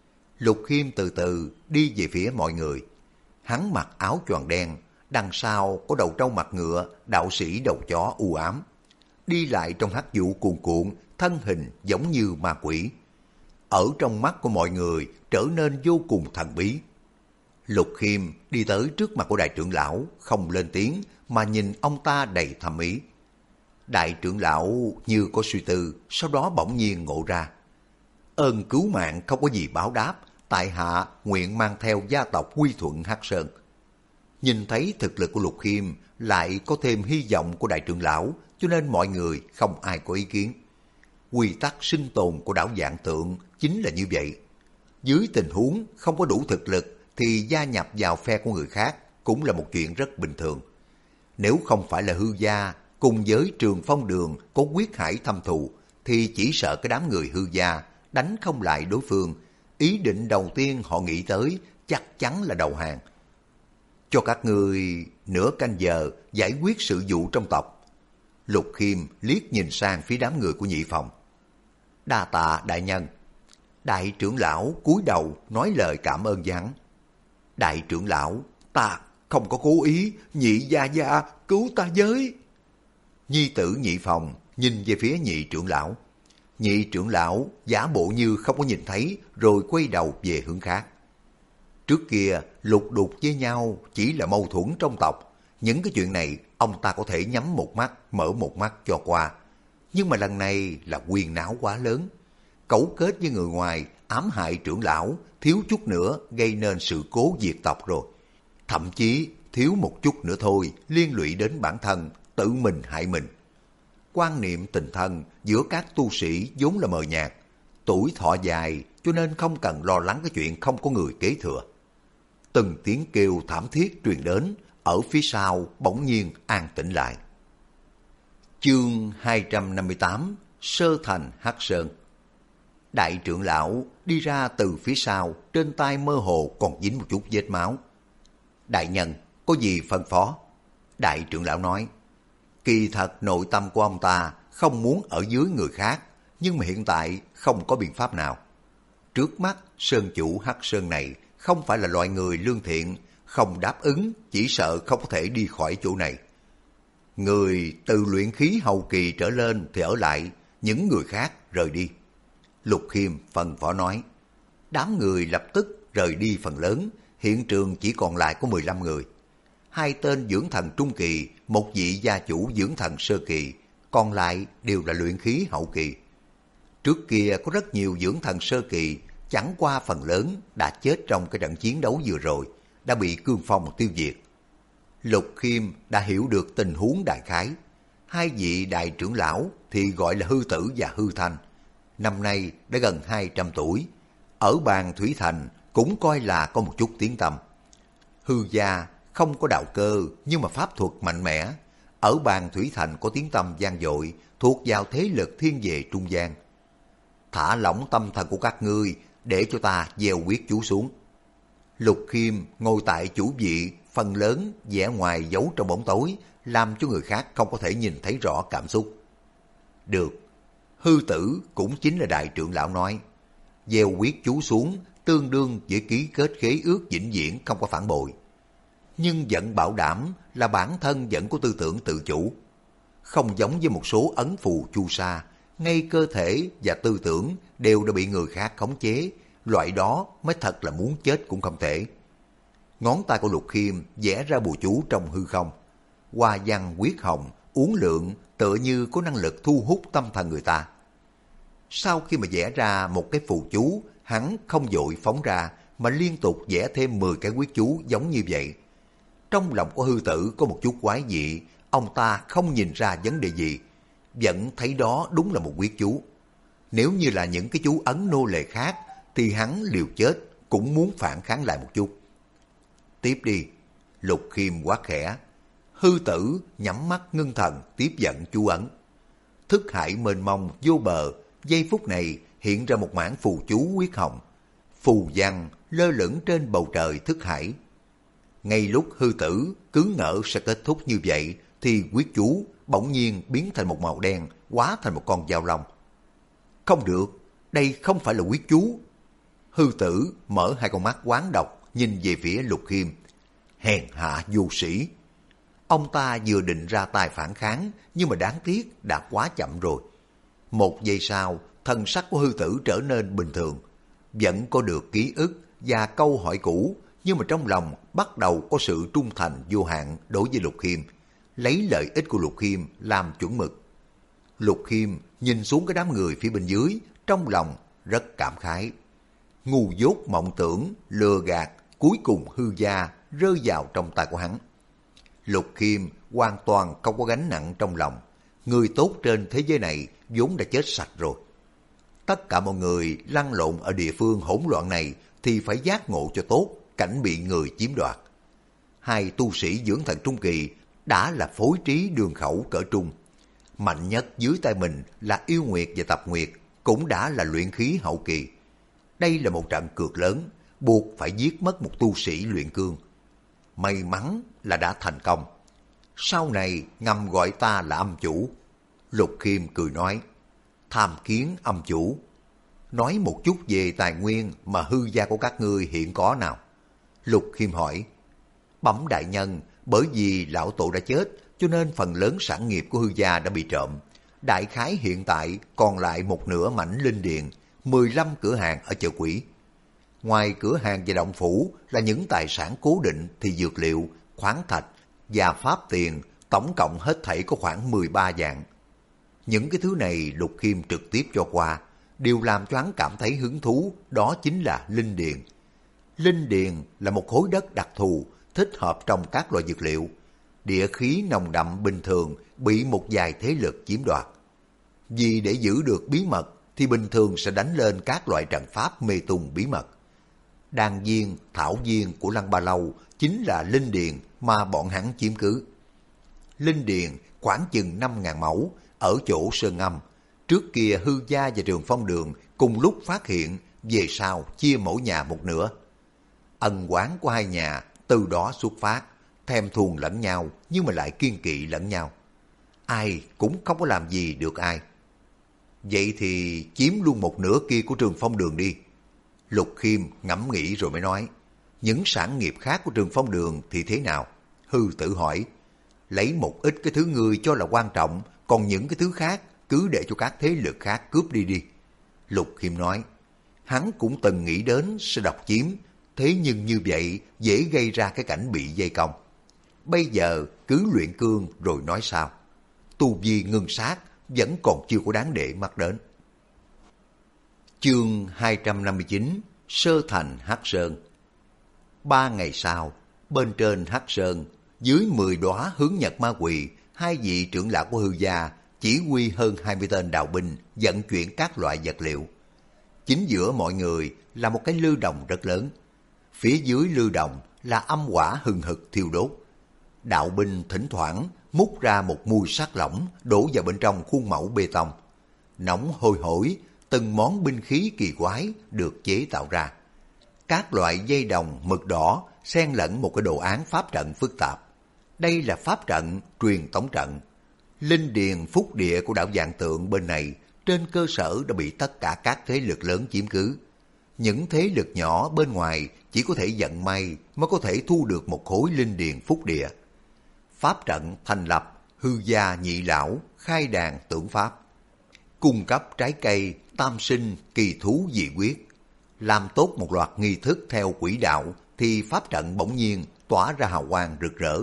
Lục Khiêm từ từ đi về phía mọi người. Hắn mặc áo choàng đen, đằng sau có đầu trâu mặt ngựa, đạo sĩ đầu chó u ám. Đi lại trong hắc vụ cuồn cuộn, thân hình giống như ma quỷ. Ở trong mắt của mọi người trở nên vô cùng thần bí. Lục Khiêm đi tới trước mặt của đại trưởng lão, không lên tiếng mà nhìn ông ta đầy thâm ý. Đại trưởng lão như có suy tư, sau đó bỗng nhiên ngộ ra. Ơn cứu mạng không có gì báo đáp, tại hạ nguyện mang theo gia tộc quy thuận Hắc Sơn. Nhìn thấy thực lực của Lục Khiêm lại có thêm hy vọng của đại trưởng lão, cho nên mọi người không ai có ý kiến. Quy tắc sinh tồn của đảo Vạn Tượng chính là như vậy. Dưới tình huống không có đủ thực lực thì gia nhập vào phe của người khác cũng là một chuyện rất bình thường. Nếu không phải là hư gia cùng với Trường Phong Đường có quyết hải thâm thù, thì chỉ sợ cái đám người hư gia đánh không lại đối phương. Ý định đầu tiên họ nghĩ tới chắc chắn là đầu hàng. Cho các người nửa canh giờ giải quyết sự vụ trong tộc. Lục Khiêm liếc nhìn sang phía đám người của Nhị Phòng. Đa tạ đại nhân. Đại trưởng lão cúi đầu nói lời cảm ơn với hắn. Đại trưởng lão, ta không có cố ý, Nhị gia gia cứu ta với. Nhi tử Nhị Phòng nhìn về phía nhị trưởng lão. Nhị trưởng lão giả bộ như không có nhìn thấy rồi quay đầu về hướng khác. Trước kia lục đục với nhau chỉ là mâu thuẫn trong tộc. Những cái chuyện này ông ta có thể nhắm một mắt, mở một mắt cho qua. Nhưng mà lần này là huyên náo quá lớn. Cấu kết với người ngoài, ám hại trưởng lão, thiếu chút nữa gây nên sự cố diệt tộc rồi. Thậm chí thiếu một chút nữa thôi, liên lụy đến bản thân, tự mình hại mình. Quan niệm tình thân giữa các tu sĩ vốn là mờ nhạt. Tuổi thọ dài cho nên không cần lo lắng cái chuyện không có người kế thừa. Từng tiếng kêu thảm thiết truyền đến, ở phía sau bỗng nhiên an tĩnh lại. Chương 258 Sơ Thành Hắc Sơn. Đại trưởng lão đi ra từ phía sau, trên tay mơ hồ còn dính một chút vết máu. Đại nhân, có gì phân phó? Đại trưởng lão nói, kỳ thật nội tâm của ông ta không muốn ở dưới người khác, nhưng mà hiện tại không có biện pháp nào. Trước mắt, sơn chủ Hắc Sơn này không phải là loại người lương thiện, không đáp ứng, chỉ sợ không có thể đi khỏi chỗ này. Người từ luyện khí hậu kỳ trở lên thì ở lại, những người khác rời đi. Lục Khiêm phân phó nói. Đám người lập tức rời đi phần lớn, hiện trường chỉ còn lại có 15 người. 2 tên dưỡng thần trung kỳ, một vị gia chủ dưỡng thần sơ kỳ, còn lại đều là luyện khí hậu kỳ. Trước kia có rất nhiều dưỡng thần sơ kỳ, chẳng qua phần lớn đã chết trong cái trận chiến đấu vừa rồi, đã bị cương phong tiêu diệt. Lục Khiêm đã hiểu được tình huống đại khái. 2 vị đại trưởng lão thì gọi là Hư Tử và Hư Thanh. Năm nay đã gần 200 tuổi. Ở bàn Thủy Thành cũng coi là có một chút tiếng tăm. Hư gia không có đạo cơ nhưng mà pháp thuật mạnh mẽ. Ở bàn Thủy Thành có tiếng tăm vang dội, thuộc vào thế lực thiên về trung gian. Thả lỏng tâm thần của các ngươi để cho ta gieo quyết chú xuống. Lục Khiêm ngồi tại chủ vị, phần lớn vẻ ngoài giấu trong bóng tối, làm cho người khác không có thể nhìn thấy rõ cảm xúc. Được. Hư Tử cũng chính là đại trưởng lão nói, gieo quyết chú xuống tương đương với ký kết khế ước vĩnh viễn không có phản bội. Nhưng vẫn bảo đảm là bản thân vẫn có tư tưởng tự chủ. Không giống với một số ấn phù chu sa, ngay cơ thể và tư tưởng đều đã bị người khác khống chế, loại đó mới thật là muốn chết cũng không thể. Ngón tay của Lục Khiêm vẽ ra bùa chú trong hư không. Hoa văn quyết hồng, uốn lượn tựa như có năng lực thu hút tâm thần người ta. Sau khi mà vẽ ra một cái phù chú, hắn không vội phóng ra mà liên tục vẽ thêm 10 cái quyết chú giống như vậy. Trong lòng của Hư Tử có một chút quái dị, ông ta không nhìn ra vấn đề gì, vẫn thấy đó đúng là một quyết chú. Nếu như là những cái chú ấn nô lệ khác thì hắn liều chết cũng muốn phản kháng lại một chút. Tiếp đi, Lục Khiêm quát khẽ. Hư Tử nhắm mắt ngưng thần tiếp nhận chú ấn. Thức hải mênh mông vô bờ, giây phút này hiện ra một mảng phù chú huyết hồng. Phù văn lơ lửng trên bầu trời thức hải. Ngay lúc Hư Tử cứ ngỡ sẽ kết thúc như vậy thì quyết chú bỗng nhiên biến thành một màu đen, hóa thành một con dao long. Không được, đây không phải là quyết chú. Hư Tử mở hai con mắt quán độc nhìn về phía Lục Khiêm. Hèn hạ vô sĩ. Ông ta vừa định ra tay phản kháng, nhưng mà đáng tiếc đã quá chậm rồi. Một giây sau, thân sắc của Hư Tử trở nên bình thường. Vẫn có được ký ức và câu hỏi cũ, nhưng mà trong lòng bắt đầu có sự trung thành vô hạn đối với Lục Khiêm, lấy lợi ích của Lục Khiêm làm chuẩn mực. Lục Khiêm nhìn xuống cái đám người phía bên dưới, trong lòng rất cảm khái. Ngu dốt mộng tưởng, lừa gạt, cuối cùng hư gia rơi vào trong tay của hắn. Lục Khiêm hoàn toàn không có gánh nặng trong lòng. Người tốt trên thế giới này vốn đã chết sạch rồi. Tất cả mọi người lăn lộn ở địa phương hỗn loạn này thì phải giác ngộ cho tốt, cảnh bị người chiếm đoạt. Hai tu sĩ dưỡng thần trung kỳ đã là phối trí đường khẩu cỡ trung. Mạnh nhất dưới tay mình là Yêu Nguyệt và Tập Nguyệt, cũng đã là luyện khí hậu kỳ. Đây là một trận cược lớn, buộc phải giết mất một tu sĩ luyện cương. May mắn là đã thành công. Sau này ngầm gọi ta là âm chủ. Lục Khiêm cười nói, tham kiến âm chủ. Nói một chút về tài nguyên mà hư gia của các ngươi hiện có nào. Lục Khiêm hỏi, bẩm đại nhân, bởi vì lão tổ đã chết, cho nên phần lớn sản nghiệp của hư gia đã bị trộm. Đại khái hiện tại còn lại một nửa mảnh linh điền, 15 cửa hàng ở chợ quỷ. Ngoài cửa hàng và động phủ là những tài sản cố định thì dược liệu, khoáng thạch và pháp tiền, tổng cộng hết thảy có khoảng 13 vạn. Những cái thứ này Lục Khiêm trực tiếp cho qua, điều làm cho hắn cảm thấy hứng thú đó chính là linh điền. Linh điền là một khối đất đặc thù, thích hợp trong các loại dược liệu. Địa khí nồng đậm bình thường bị một vài thế lực chiếm đoạt. Vì để giữ được bí mật thì bình thường sẽ đánh lên các loại trận pháp mê tung bí mật. Đan viên, thảo viên của Lăng Ba Lâu chính là linh điền mà bọn hắn chiếm cứ. Linh điền khoảng chừng 5.000 mẫu ở chỗ Sơn Âm. Trước kia Hư gia và Trường Phong Đường cùng lúc phát hiện, về sau chia mỗi nhà một nửa. Ân oán của hai nhà từ đó xuất phát, thèm thuồng lẫn nhau nhưng mà lại kiên kỵ lẫn nhau. Ai cũng không có làm gì được ai. Vậy thì chiếm luôn một nửa kia của Trường Phong Đường đi. Lục Khiêm ngẫm nghĩ rồi mới nói, những sản nghiệp khác của Trường Phong Đường thì thế nào? Hư Tử hỏi, lấy một ít cái thứ ngươi cho là quan trọng, còn những cái thứ khác cứ để cho các thế lực khác cướp đi đi. Lục Khiêm nói, hắn cũng từng nghĩ đến sẽ độc chiếm, thế nhưng như vậy dễ gây ra cái cảnh bị vây công. Bây giờ cứ luyện cương rồi nói sao. Tu vi ngưng sát vẫn còn chưa có đáng để mắt đến. Chương 259 Sơ thành Hắc Sơn. 3 ngày sau, bên trên Hắc Sơn, dưới 10 đóa hướng nhật ma quỳ, hai vị trưởng lão của Hư gia chỉ huy hơn 20 tên đạo binh vận chuyển các loại vật liệu. Chính giữa mọi người là một cái lư đồng rất lớn. Phía dưới lư đồng là âm hỏa hừng hực thiêu đốt. Đạo binh thỉnh thoảng múc ra một mùi sắt lỏng đổ vào bên trong khuôn mẫu bê tông. Nóng hôi hổi, từng món binh khí kỳ quái được chế tạo ra. Các loại dây đồng mực đỏ xen lẫn một cái đồ án pháp trận phức tạp. Đây là pháp trận truyền tống trận. Linh điền phúc địa của đạo Vạn Tượng bên này trên cơ sở đã bị tất cả các thế lực lớn chiếm cứ. Những thế lực nhỏ bên ngoài chỉ có thể vận may mới có thể thu được một khối linh điền phúc địa. Pháp trận thành lập, hư gia nhị lão, khai đàn tưởng pháp. Cung cấp trái cây, tam sinh, kỳ thú dị quyết. Làm tốt một loạt nghi thức theo quỹ đạo thì pháp trận bỗng nhiên tỏa ra hào quang rực rỡ.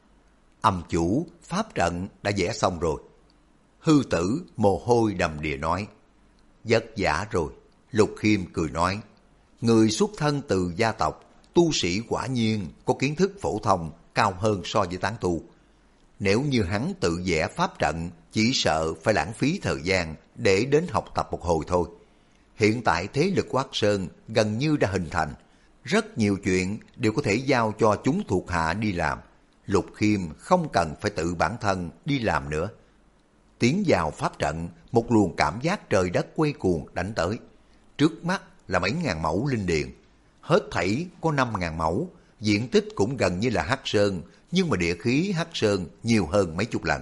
Âm chủ, pháp trận đã vẽ xong rồi. Hư tử mồ hôi đầm đìa nói. Vất vả rồi. Lục Khiêm cười nói. Người xuất thân từ gia tộc, tu sĩ quả nhiên có kiến thức phổ thông cao hơn so với tán tu. Nếu như hắn tự vẽ pháp trận, chỉ sợ phải lãng phí thời gian để đến học tập một hồi thôi. Hiện tại thế lực Hoắc Sơn gần như đã hình thành. Rất nhiều chuyện đều có thể giao cho chúng thuộc hạ đi làm. Lục Khiêm không cần phải tự bản thân đi làm nữa. Tiến vào pháp trận, một luồng cảm giác trời đất quay cuồng đánh tới. Trước mắt là mấy ngàn mẫu linh điền. Hết thảy có 5.000 mẫu, diện tích cũng gần như là Hắc Sơn, nhưng mà địa khí Hắc Sơn nhiều hơn mấy chục lần.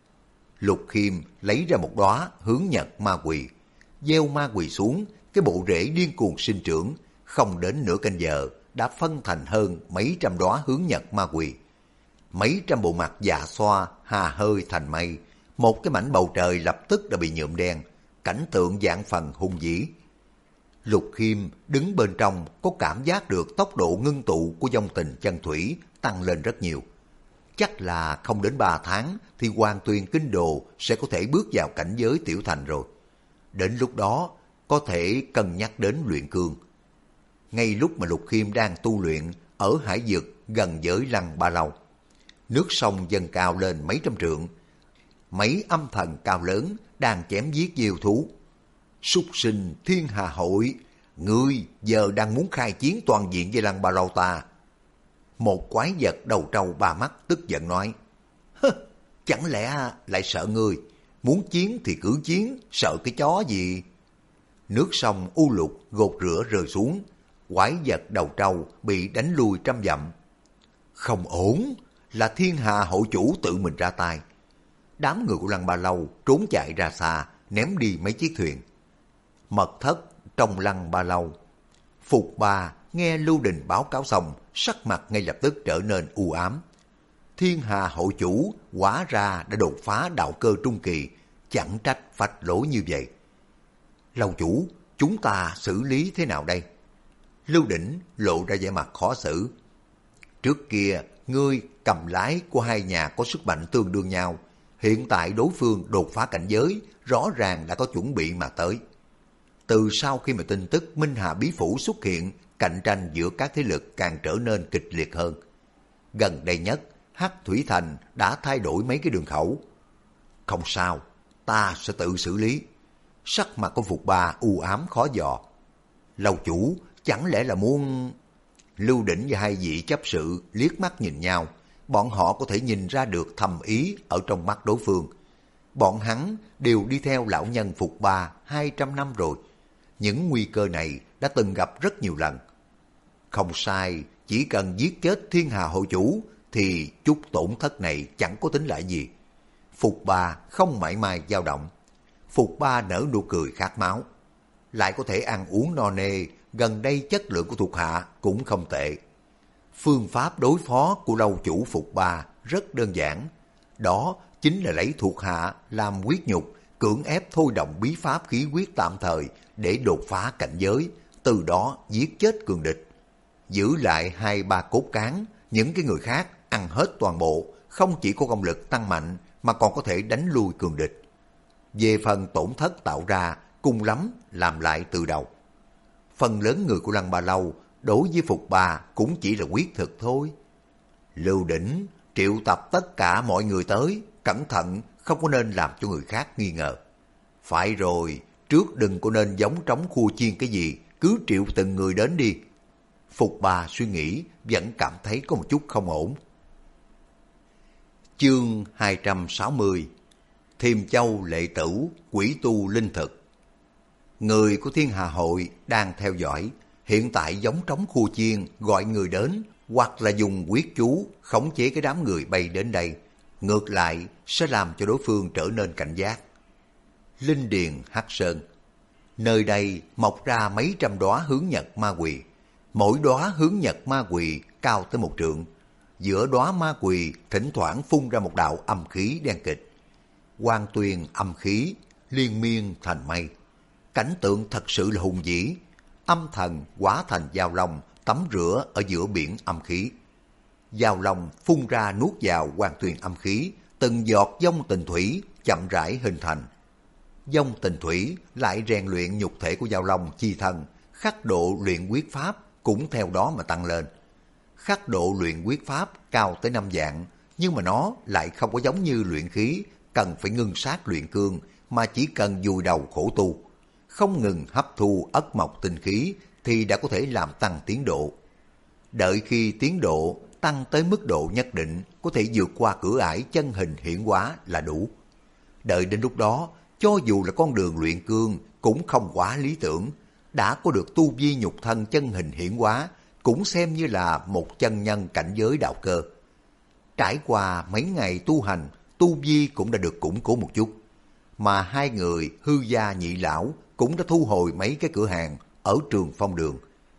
Lục Khiêm lấy ra một đóa hướng nhật ma quỳ, gieo ma quỳ xuống, cái bộ rễ điên cuồng sinh trưởng, không đến nửa canh giờ đã phân thành hơn mấy trăm đóa hướng nhật ma quỳ. Mấy trăm bộ mặt dạ xoa, hà hơi thành mây, một cái mảnh bầu trời lập tức đã bị nhuộm đen, cảnh tượng vạn phần hung dĩ. Lục Khiêm đứng bên trong có cảm giác được tốc độ ngưng tụ của dòng tình chân thủy tăng lên rất nhiều. Chắc là không đến 3 tháng thì Hoàng Tuyền Kinh Đồ sẽ có thể bước vào cảnh giới tiểu thành rồi. Đến lúc đó có thể cân nhắc đến luyện cương. Ngay lúc mà Lục Khiêm đang tu luyện ở hải vực gần với Lăng Ba Lâu, nước sông dâng cao lên mấy trăm trượng. Mấy âm thần cao lớn đang chém giết diều thú. Súc sinh thiên hà hội, ngươi giờ đang muốn khai chiến toàn diện với Lăng Ba Lâu ta. Một quái vật đầu trâu ba mắt tức giận nói. Hơ, chẳng lẽ lại sợ ngươi? Muốn chiến thì cứ chiến, sợ cái chó gì? Nước sông u lục gột rửa rơi xuống. Quái vật đầu trâu bị đánh lui trăm dặm. Không ổn, là thiên hà hội chủ tự mình ra tay. Đám người của Lăng Ba Lâu trốn chạy ra xa, ném đi mấy chiếc thuyền. Mật thất trong Lăng Ba Lâu. Phục Ba nghe Lưu Đình báo cáo xong, sắc mặt ngay lập tức trở nên u ám. Thiên hà hội chủ hóa ra đã đột phá đạo cơ trung kỳ, chẳng trách phách lối như vậy. Lâu chủ, chúng ta xử lý thế nào đây? Lưu Đỉnh lộ ra vẻ mặt khó xử. Trước kia, ngươi cầm lái của hai nhà có sức mạnh tương đương nhau. Hiện tại đối phương đột phá cảnh giới, rõ ràng đã có chuẩn bị mà tới. Từ sau khi mà tin tức Minh Hà Bí Phủ xuất hiện, cạnh tranh giữa các thế lực càng trở nên kịch liệt hơn. Gần đây nhất, Hắc Thủy Thành đã thay đổi mấy cái đường khẩu. Không sao, ta sẽ tự xử lý. Sắc mặt của Phục Ba u ám khó dò. Lâu chủ, chẳng lẽ là muốn... Lưu Đỉnh và hai vị chấp sự liếc mắt nhìn nhau. Bọn họ có thể nhìn ra được thầm ý ở trong mắt đối phương. Bọn hắn đều đi theo lão nhân Phục Ba 200 năm rồi. Những nguy cơ này đã từng gặp rất nhiều lần. Không sai, chỉ cần giết chết thiên hà hội chủ thì chút tổn thất này chẳng có tính lại gì. Phục Ba không mảy may dao động. Phục Ba nở nụ cười khát máu. Lại có thể ăn uống no nê, gần đây chất lượng của thuộc hạ cũng không tệ. Phương pháp đối phó của lâu chủ Phục Ba rất đơn giản. Đó chính là lấy thuộc hạ làm huyết nhục, cưỡng ép thôi động bí pháp khí huyết tạm thời để đột phá cảnh giới, từ đó giết chết cường địch. Giữ lại 2-3 cốt cán, những cái người khác ăn hết toàn bộ, không chỉ có công lực tăng mạnh mà còn có thể đánh lui cường địch. Về phần tổn thất tạo ra, cùng lắm làm lại từ đầu. Phần lớn người của Lăng Ba Lâu đối với Phục Ba cũng chỉ là quyết thực thôi. Lưu Đỉnh triệu tập tất cả mọi người tới, cẩn thận không có nên làm cho người khác nghi ngờ. Phải rồi, trước đừng có nên giống trống khua chiên cái gì, cứ triệu từng người đến đi. Phục Ba suy nghĩ, vẫn cảm thấy có một chút không ổn. Chương 260. Thiềm Châu Lệ Tửu, quỷ tu linh thực. Người của Thiên Hà Hội đang theo dõi, hiện tại giống trống khua chiên gọi người đến, hoặc là dùng quyết chú khống chế cái đám người bay đến đây, ngược lại sẽ làm cho đối phương trở nên cảnh giác. Linh Điền Hắc Sơn. Nơi đây mọc ra mấy trăm đóa hướng nhật ma quỳ. Mỗi đóa hướng nhật ma quỳ cao tới 1 trượng. Giữa đóa ma quỳ thỉnh thoảng phun ra một đạo âm khí đen kịch. Quang tuyền âm khí, liên miên thành mây. Cảnh tượng thật sự là hùng vĩ. Âm thần hóa thành giao long tắm rửa ở giữa biển âm khí. Giao long phun ra nuốt vào quang tuyền âm khí, từng giọt dông tình thủy chậm rãi hình thành. Dông tình thủy lại rèn luyện nhục thể của giao long chi thân, khắc độ luyện quyết pháp cũng theo đó mà tăng lên. Khắc độ luyện quyết pháp cao tới 5 vạn, nhưng mà nó lại không có giống như luyện khí, cần phải ngưng sát luyện cương, mà chỉ cần vùi đầu khổ tu. Không ngừng hấp thu ất mộc tinh khí thì đã có thể làm tăng tiến độ. Đợi khi tiến độ tăng tới mức độ nhất định, có thể vượt qua cửa ải chân hình hiển hóa là đủ. Đợi đến lúc đó, cho dù là con đường luyện cương cũng không quá lý tưởng, đã có được tu vi nhục thân chân hình hiển hóa, cũng xem như là một chân nhân cảnh giới đạo cơ. Trải qua mấy ngày tu hành, tu vi cũng đã được củng cố một chút, mà hai người Hư Gia Nhị Lão cũng đã thu hồi mấy cái cửa hàng ở Trường Phong Đường.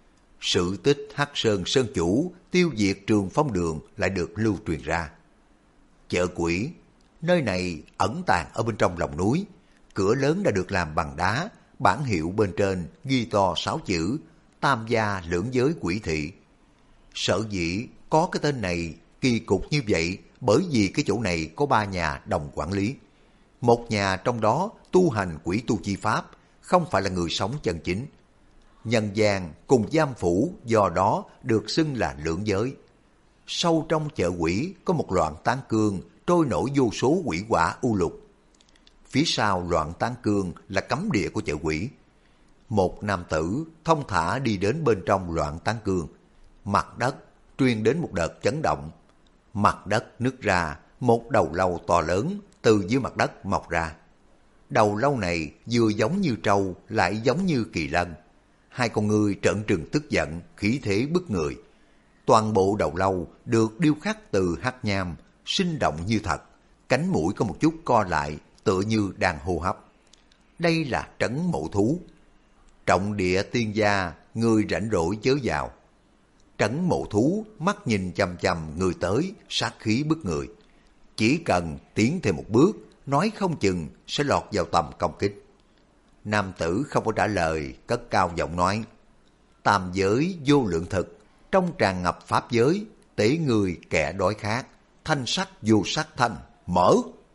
Sự tích Hắc Sơn Sơn Chủ tiêu diệt Trường Phong Đường lại được lưu truyền ra. Chợ quỷ, nơi này ẩn tàng ở bên trong lòng núi, cửa lớn đã được làm bằng đá, bảng hiệu bên trên ghi to 6 chữ Tam Gia Lưỡng Giới Quỷ Thị. Sở dĩ có cái tên này kỳ cục như vậy bởi vì cái chỗ này có 3 nhà đồng quản lý. Một nhà trong đó tu hành quỷ tu chi pháp, không phải là người sống chân chính. Nhân gian cùng giam phủ do đó được xưng là lưỡng giới. Sâu trong chợ quỷ có một loạn tán cương trôi nổi vô số quỷ quả u lục. Phía sau loạn tán cương là cấm địa của chợ quỷ. Một nam tử thông thả đi đến bên trong loạn tán cương. Mặt đất truyền đến một đợt chấn động. Mặt đất nứt ra, một đầu lâu to lớn từ dưới mặt đất mọc ra. Đầu lâu này vừa giống như trâu lại giống như kỳ lân. Hai con ngươi trợn trừng tức giận, khí thế bức người. Toàn bộ đầu lâu được điêu khắc từ hắc nham, sinh động như thật. Cánh mũi có một chút co lại, tựa như đang hô hấp. Đây là trấn mộ thú. Trọng địa tiên gia, người rảnh rỗi chớ vào. Trấn mộ thú mắt nhìn chằm chằm người tới, sát khí bức người. Chỉ cần tiến thêm một bước, nói không chừng sẽ lọt vào tầm công kích. Nam tử không có trả lời, cất cao giọng nói: Tam giới vô lượng thực, trong tràn ngập pháp giới, tế người kẻ đói khát, thanh sắc vô sắc thanh, mở.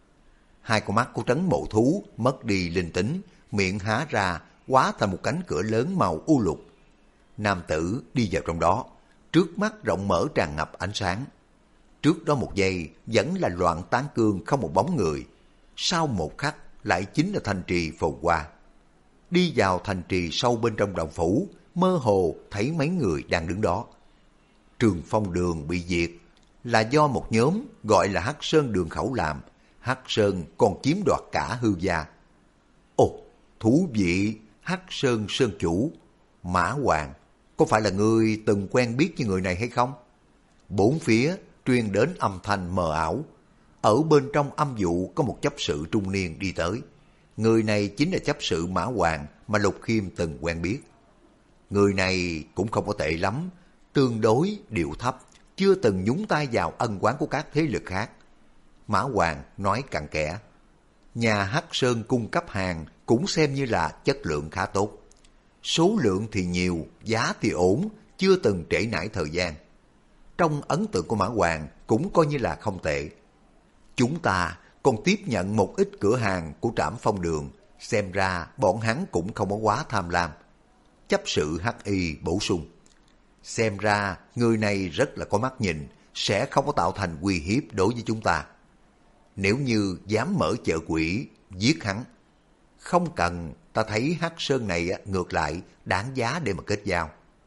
Hai con mắt của trấn mộ thú mất đi linh tính, miệng há ra, hóa thành một cánh cửa lớn màu u lục. Nam tử đi vào trong đó, trước mắt rộng mở tràn ngập ánh sáng. Trước đó một giây vẫn là loạn tán cương không một bóng người, sau một khắc lại chính là thành trì phồn hoa. Đi vào thành trì sâu bên trong động phủ, mơ hồ thấy mấy người đang đứng đó. Trường Phong Đường bị diệt là do một nhóm gọi là Hắc Sơn Đường Khẩu làm. Hắc Sơn còn chiếm đoạt cả Hư Gia. Ồ, thú vị! Hắc Sơn Sơn Chủ Mã Hoàng, có phải là ngươi từng quen biết với người này hay không? Bốn phía truyền đến âm thanh mờ ảo. Ở bên trong âm vụ có một chấp sự trung niên đi tới. Người này chính là chấp sự Mã Hoàng mà Lục Khiêm từng quen biết. Người này cũng không có tệ lắm, tương đối điệu thấp, chưa từng nhúng tay vào ân oán của các thế lực khác. Mã Hoàng nói cặn kẽ. Nhà Hắc Sơn cung cấp hàng cũng xem như là chất lượng khá tốt. Số lượng thì nhiều, giá thì ổn, chưa từng trễ nải thời gian. Trong ấn tượng của Mã Hoàng cũng coi như là không tệ. Chúng ta còn tiếp nhận một ít cửa hàng của Trảm Phong Đường, xem ra bọn hắn cũng không có quá tham lam. Chấp sự Hắc Y bổ sung. Xem ra người này rất là có mắt nhìn, sẽ không có tạo thành uy hiếp đối với chúng ta. Nếu như dám mở chợ quỷ, giết hắn. Không cần, ta thấy Hắc Sơn này ngược lại đáng giá để mà kết giao.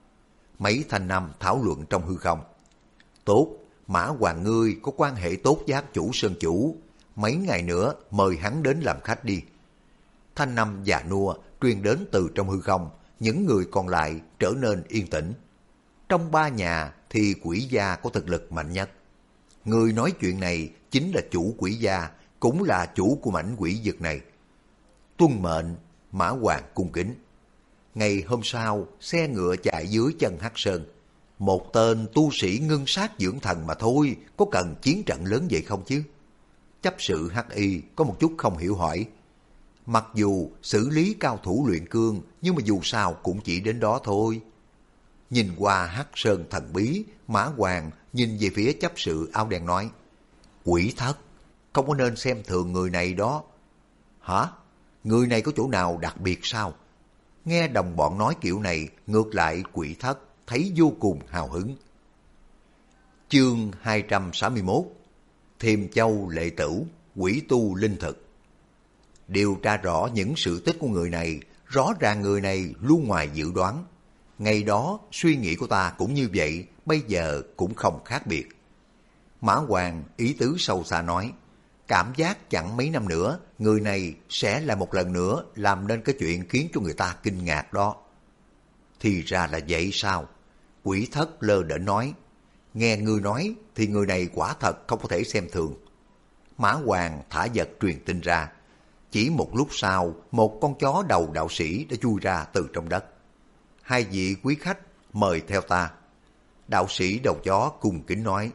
Mấy thanh năm thảo luận trong hư không. Tốt, Mã Hoàng ngươi có quan hệ tốt với Hắc Chủ Sơn Chủ, mấy ngày nữa mời hắn đến làm khách đi. Thanh năm già nua truyền đến từ trong hư không, những người còn lại trở nên yên tĩnh. Trong ba nhà thì quỷ gia có thực lực mạnh nhất. Người nói chuyện này chính là chủ quỷ gia, cũng là chủ của mảnh quỷ vực này. Tuân mệnh. Mã Hoàng cung kính. Ngày hôm sau, xe ngựa chạy dưới chân Hắc Sơn. Một tên tu sĩ ngưng sát dưỡng thần mà thôi, có cần chiến trận lớn vậy không chứ? Chấp sự Hắc Y có một chút không hiểu hỏi. Mặc dù xử lý cao thủ luyện cương, nhưng mà dù sao cũng chỉ đến đó thôi. Nhìn qua Hắc Sơn thần bí, Mã Hoàng nhìn về phía chấp sự áo đen nói. Quỷ thất, không có nên xem thường người này đó. Hả? Người này có chỗ nào đặc biệt sao? Nghe đồng bọn nói kiểu này, ngược lại quỷ thất thấy vô cùng hào hứng. Chương 261. Thiềm Châu Lệ Tửu, quỷ tu linh thực. Điều tra rõ những sự tích của người này, rõ ràng người này luôn ngoài dự đoán. Ngày đó suy nghĩ của ta cũng như vậy, bây giờ cũng không khác biệt. Mã Hoàng ý tứ sâu xa nói, cảm giác chẳng mấy năm nữa, người này sẽ là một lần nữa làm nên cái chuyện khiến cho người ta kinh ngạc đó. Thì ra là vậy sao? Quỷ thất lơ đễnh nói, nghe ngươi nói thì người này quả thật không có thể xem thường. Mã Hoàng thả vật truyền tin ra. Chỉ một lúc sau, một con chó đầu đạo sĩ đã chui ra từ trong đất. Hai vị quý khách mời theo ta. Đạo sĩ đầu chó cung kính nói,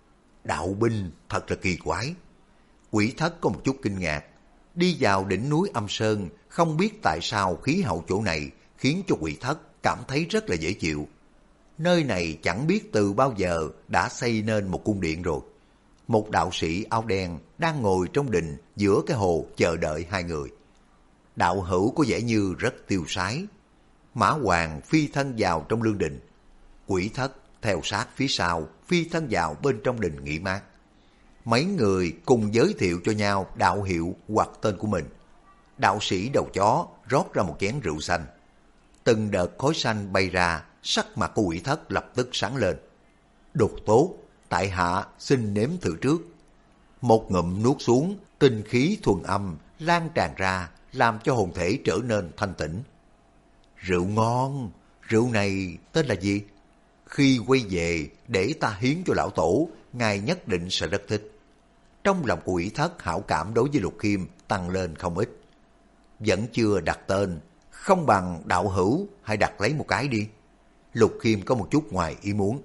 đạo binh thật là kỳ quái. Quỷ thất có một chút kinh ngạc. Đi vào đỉnh núi Âm Sơn, không biết tại sao khí hậu chỗ này khiến cho quỷ thất cảm thấy rất là dễ chịu. Nơi này chẳng biết từ bao giờ đã xây nên một cung điện rồi. Một đạo sĩ áo đen đang ngồi trong đình giữa cái hồ chờ đợi hai người. Đạo hữu có vẻ như rất tiêu sái. Mã Hoàng phi thân vào trong lương đình. Quỷ thất theo sát phía sau, phi thân vào bên trong đình nghỉ mát. Mấy người cùng giới thiệu cho nhau đạo hiệu hoặc tên của mình. Đạo sĩ đầu chó rót ra một chén rượu xanh. Từng đợt khói xanh bay ra, sắc mặt của quỷ thất lập tức sáng lên. Đột tốt, tại hạ xin nếm thử trước. Một ngụm nuốt xuống, tinh khí thuần âm lan tràn ra, làm cho hồn thể trở nên thanh tĩnh. Rượu ngon, rượu này tên là gì? Khi quay về để ta hiến cho lão tổ, ngài nhất định sẽ rất thích. Trong lòng của quỷ thất hảo cảm đối với Lục Khiêm tăng lên không ít. Vẫn chưa đặt tên, không bằng đạo hữu hãy đặt lấy một cái đi. Lục Khiêm có một chút ngoài ý muốn.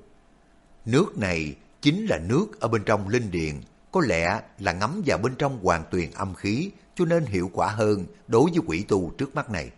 Nước này chính là nước ở bên trong linh điền, có lẽ là ngấm vào bên trong hoàng tuyền âm khí, cho nên hiệu quả hơn đối với quỷ tu trước mắt này.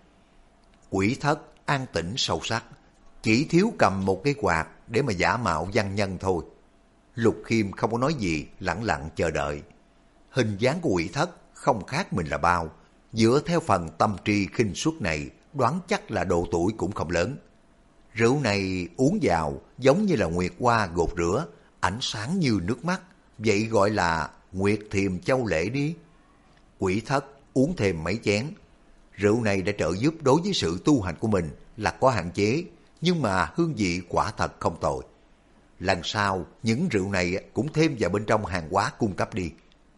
Quỷ thất an tĩnh sâu sắc, chỉ thiếu cầm một cái quạt để mà giả mạo văn nhân thôi. Lục Khiêm không có nói gì, lẳng lặng chờ đợi. Hình dáng của quỷ thất không khác mình là bao, dựa theo phần tâm tri khinh suất này, đoán chắc là độ tuổi cũng không lớn. Rượu này uống vào giống như là nguyệt hoa gột rửa, ánh sáng như nước mắt, vậy gọi là Nguyệt Thiềm Châu Lễ đi. Quỷ thất uống thêm mấy chén. Rượu này đã trợ giúp đối với sự tu hành của mình là có hạn chế, nhưng mà hương vị quả thật không tồi. Lần sau những rượu này cũng thêm vào bên trong hàng hóa cung cấp đi.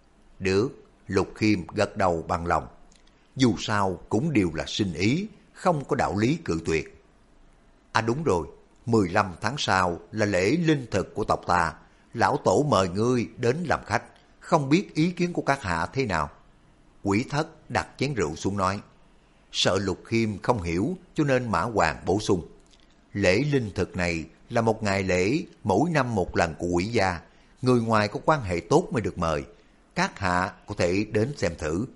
Được, Lục Khiêm gật đầu bằng lòng. Dù sao cũng đều là sinh ý, không có đạo lý cự tuyệt. À đúng rồi, 15 tháng sau là lễ linh thực của tộc ta. Lão tổ mời ngươi đến làm khách, không biết ý kiến của các hạ thế nào? Quỷ thất đặt chén rượu xuống nói. Sợ Lục Khiêm không hiểu cho nên Mã Hoàng bổ sung. Lễ linh thực này là một ngày lễ mỗi năm một lần của quỷ gia. Người ngoài có quan hệ tốt mới được mời. Các hạ có thể đến xem thử.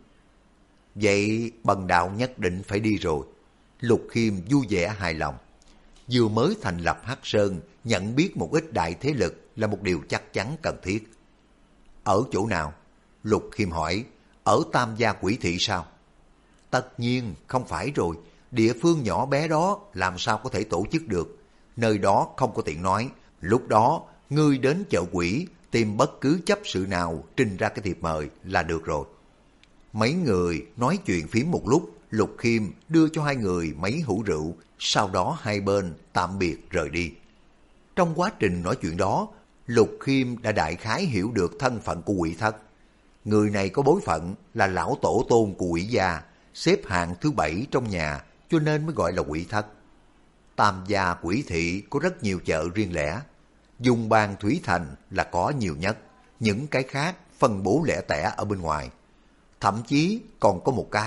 Vậy bần đạo nhất định phải đi rồi. Lục Khiêm vui vẻ hài lòng. Vừa mới thành lập Hắc Sơn, nhận biết một ít đại thế lực là một điều chắc chắn cần thiết. Ở chỗ nào? Lục Khiêm hỏi. Ở Tam Gia Quỷ Thị sao? Tất nhiên không phải rồi. Địa phương nhỏ bé đó làm sao có thể tổ chức được. Nơi đó không có tiện nói. Lúc đó ngươi đến chợ quỷ, tìm bất cứ chấp sự nào trình ra cái thiệp mời là được rồi. Mấy người nói chuyện phím một lúc, Lục Khiêm đưa cho hai người mấy hũ rượu, sau đó hai bên tạm biệt rời đi. Trong quá trình nói chuyện đó, Lục Khiêm đã đại khái hiểu được thân phận của quỷ thất. Người này có bối phận là lão tổ tôn của quỷ gia, xếp hạng thứ 7 trong nhà, cho nên mới gọi là quỷ thất. Tam Gia Quỷ Thị có rất nhiều chợ riêng lẻ. Dung Bang Thúy Thành là có nhiều nhất, những cái khác phân bố lẻ tẻ ở bên ngoài. Thậm chí còn có một cái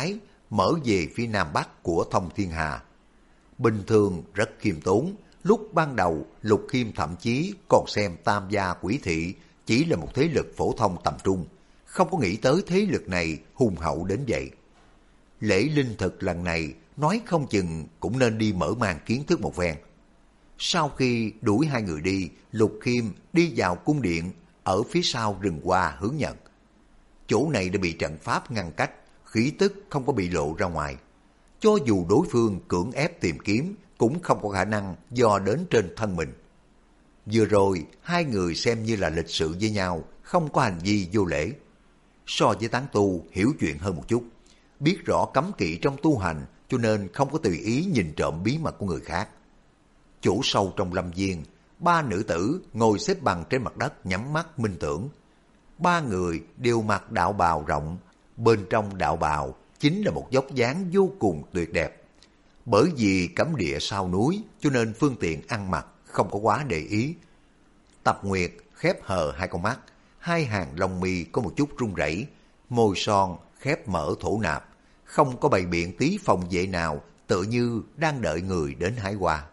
mở về phía nam bắc của Thông Thiên Hà. Bình thường rất khiêm tốn, lúc ban đầu Lục Khiêm thậm chí còn xem Tam gia Quỷ thị chỉ là một thế lực phổ thông tầm trung, không có nghĩ tới thế lực này hùng hậu đến vậy. Lễ linh thực lần này nói không chừng cũng nên đi mở màn kiến thức một phen. Sau khi đuổi hai người đi, Lục Khiêm đi vào cung điện ở phía sau rừng hoa hướng Nhật. Chỗ này đã bị trận pháp ngăn cách, khí tức không có bị lộ ra ngoài. Cho dù đối phương cưỡng ép tìm kiếm cũng không có khả năng dò đến trên thân mình. Vừa rồi hai người xem như là lịch sự với nhau, không có hành vi vô lễ. So với tán tu hiểu chuyện hơn một chút, biết rõ cấm kỵ trong tu hành, cho nên không có tùy ý nhìn trộm bí mật của người khác. Chỗ sâu trong lâm viên, ba nữ tử ngồi xếp bằng trên mặt đất nhắm mắt minh tưởng. Ba người đều mặc đạo bào rộng, bên trong đạo bào chính là một vóc dáng vô cùng tuyệt đẹp. Bởi vì cấm địa sau núi cho nên phương tiện ăn mặc không có quá để ý. Tập Nguyệt khép hờ hai con mắt, hai hàng lông mi có một chút run rẩy, môi son khép mở thổ nạp, không có bày biện tí phòng vệ nào, tựa như đang đợi người đến hái hoa.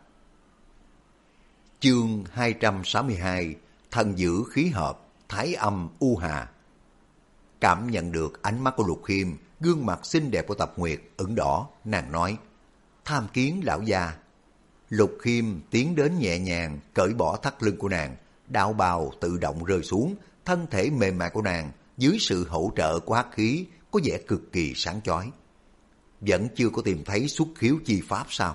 Chương 262, thần giữ khí hợp, thái âm u hà. Cảm nhận được ánh mắt của Lục Khiêm, gương mặt xinh đẹp của Tập Nguyệt ửng đỏ, nàng nói: tham kiến lão gia. Lục Khiêm tiến đến nhẹ nhàng cởi bỏ thắt lưng của nàng, đạo bào tự động rơi xuống, thân thể mềm mại của nàng dưới sự hỗ trợ của hắc khí có vẻ cực kỳ sáng chói. Vẫn chưa có tìm thấy xuất khiếu chi pháp sao?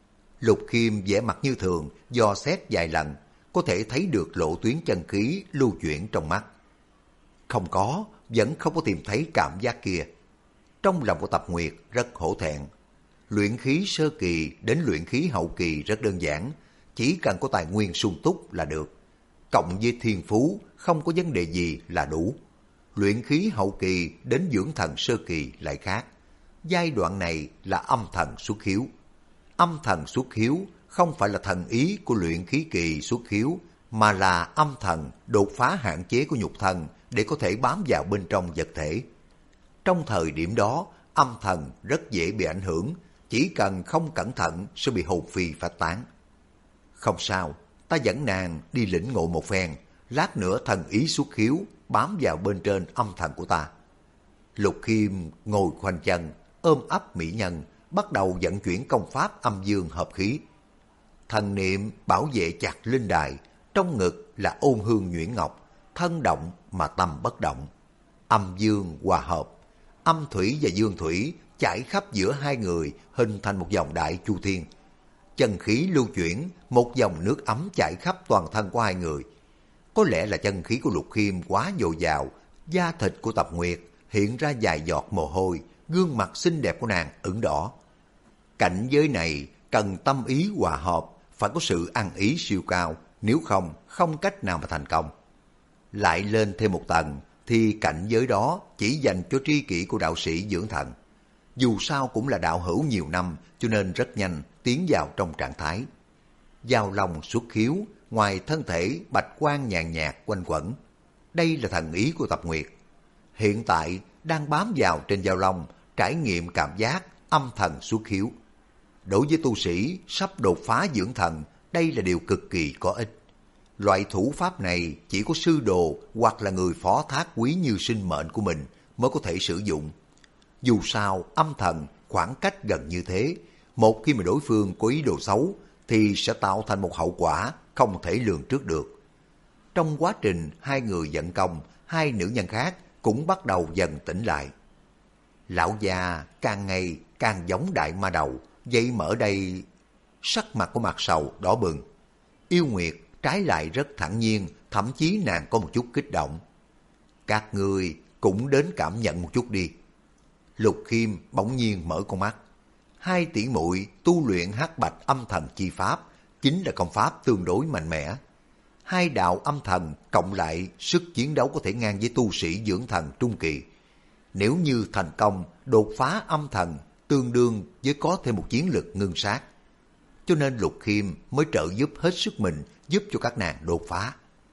Lục Khiêm vẻ mặt như thường, dò xét vài lần, có thể thấy được lộ tuyến chân khí lưu chuyển trong mắt. Không có, vẫn không có tìm thấy cảm giác kia. Trong lòng của Tập Nguyệt rất hổ thẹn. Luyện khí sơ kỳ đến luyện khí hậu kỳ rất đơn giản, chỉ cần có tài nguyên sung túc là được. Cộng với thiên phú, không có vấn đề gì là đủ. Luyện khí hậu kỳ đến dưỡng thần sơ kỳ lại khác. Giai đoạn này là âm thần xuất hiếu. Âm thần xuất hiếu không phải là thần ý của luyện khí kỳ xuất hiếu, mà là âm thần đột phá hạn chế của nhục thân để có thể bám vào bên trong vật thể. Trong thời điểm đó, âm thần rất dễ bị ảnh hưởng, chỉ cần không cẩn thận sẽ bị hồn phi phách tán. Không sao, ta dẫn nàng đi lĩnh ngộ một phen, lát nữa thần ý xuất hiếu bám vào bên trên âm thần của ta. Lục Khiêm ngồi khoanh chân, ôm ấp mỹ nhân, bắt đầu vận chuyển công pháp âm dương hợp khí. Thần niệm bảo vệ chặt linh đài, trong ngực là ôn hương nhuyễn ngọc, thân động mà tâm bất động. Âm dương hòa hợp, âm thủy và dương thủy chảy khắp giữa hai người, hình thành một dòng đại chu thiên. Chân khí lưu chuyển, một dòng nước ấm chảy khắp toàn thân của hai người. Có lẽ là chân khí của Lục Khiêm quá dồi dào, da thịt của Tập Nguyệt hiện ra vài giọt mồ hôi, gương mặt xinh đẹp của nàng ửng đỏ. Cảnh giới này cần tâm ý hòa hợp, phải có sự ăn ý siêu cao, nếu không, không cách nào mà thành công. Lại lên thêm một tầng, thì cảnh giới đó chỉ dành cho tri kỷ của đạo sĩ dưỡng thần. Dù sao cũng là đạo hữu nhiều năm, cho nên rất nhanh tiến vào trong trạng thái. Giao long xuất khiếu, ngoài thân thể bạch quang nhàn nhạt quanh quẩn. Đây là thần ý của Tập Nguyệt. Hiện tại đang bám vào trên giao long, trải nghiệm cảm giác âm thần xuất khiếu. Đối với tu sĩ sắp đột phá dưỡng thần, đây là điều cực kỳ có ích. Loại thủ pháp này chỉ có sư đồ hoặc là người phó thác quý như sinh mệnh của mình mới có thể sử dụng. Dù sao âm thần khoảng cách gần như thế, một khi mà đối phương có ý đồ xấu thì sẽ tạo thành một hậu quả không thể lường trước được. Trong quá trình hai người vận công, hai nữ nhân khác cũng bắt đầu dần tỉnh lại. Lão già càng ngày càng giống đại ma đầu, vậy mà ở đây sắc mặt của Mạc Sầu đỏ bừng. Yêu Nguyệt trái lại rất thản nhiên, thậm chí nàng có một chút kích động. Các ngươi cũng đến cảm nhận một chút đi. Lục Khiêm bỗng nhiên mở con mắt. Hai tỷ muội tu luyện hắc bạch âm thần chi pháp, chính là công pháp tương đối mạnh mẽ. Hai đạo âm thần cộng lại sức chiến đấu có thể ngang với tu sĩ dưỡng thần trung kỳ. Nếu như thành công đột phá âm thần, tương đương với có thêm một chiến lực ngưng sát. Cho nên Lục Khiêm mới trợ giúp hết sức mình, giúp cho các nàng đột phá.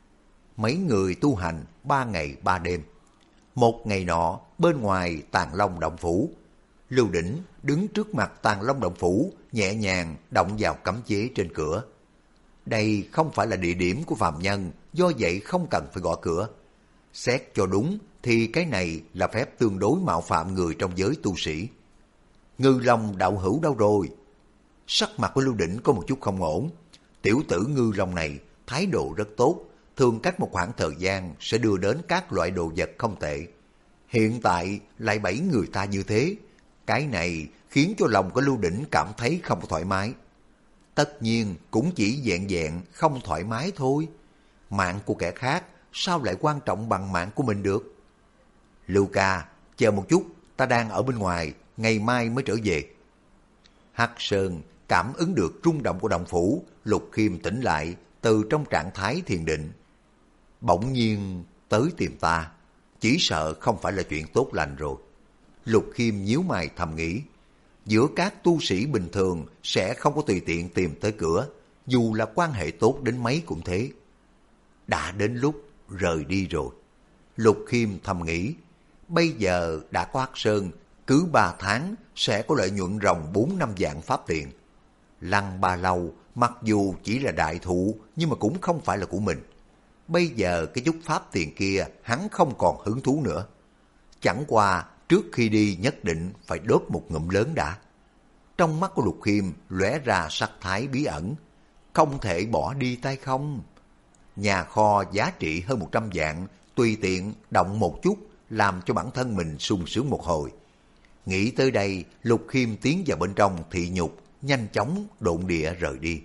Mấy người tu hành 3 ngày 3 đêm. Một ngày nọ, bên ngoài Tàng Long động phủ, Lưu Đỉnh đứng trước mặt Tàng Long Động Phủ, nhẹ nhàng động vào cấm chế trên cửa. Đây không phải là địa điểm của phàm nhân, do vậy không cần phải gõ cửa. Xét cho đúng thì cái này là phép tương đối mạo phạm người trong giới tu sĩ. Ngư Long đạo hữu đâu rồi? Sắc mặt của Lưu Đỉnh có một chút không ổn. Tiểu tử Ngư Long này thái độ rất tốt, thường cách một khoảng thời gian sẽ đưa đến các loại đồ vật không tệ. Hiện tại lại bẫy người ta như thế, cái này khiến cho lòng của Lưu Đỉnh cảm thấy không thoải mái. Tất nhiên cũng chỉ vẹn vẹn không thoải mái thôi. Mạng của kẻ khác sao lại quan trọng bằng mạng của mình được? Lưu ca, chờ một chút, ta đang ở bên ngoài, ngày mai mới trở về. Hắc Sơn cảm ứng được rung động của động phủ, Lục Khiêm tỉnh lại từ trong trạng thái thiền định. Bỗng nhiên tới tìm ta, chỉ sợ không phải là chuyện tốt lành rồi. Lục Khiêm nhíu mày thầm nghĩ, giữa các tu sĩ bình thường sẽ không có tùy tiện tìm tới cửa, dù là quan hệ tốt đến mấy cũng thế. Đã đến lúc rời đi rồi. Lục Khiêm thầm nghĩ, bây giờ đã có Hắc Sơn, cứ 3 tháng sẽ có lợi nhuận ròng 4-5 vạn pháp tiền. Lăng Ba Lâu mặc dù chỉ là đại thụ nhưng mà cũng không phải là của mình. Bây giờ cái chút pháp tiền kia hắn không còn hứng thú nữa. Chẳng qua trước khi đi nhất định phải đốt một ngụm lớn đã. Trong mắt của Lục Khiêm lóe ra sắc thái bí ẩn. Không thể bỏ đi tay không. Nhà kho giá trị hơn 100 vạn, tùy tiện động một chút làm cho bản thân mình sung sướng một hồi. Nghĩ tới đây, Lục Khiêm tiến vào bên trong thị nhục, nhanh chóng độn địa rời đi.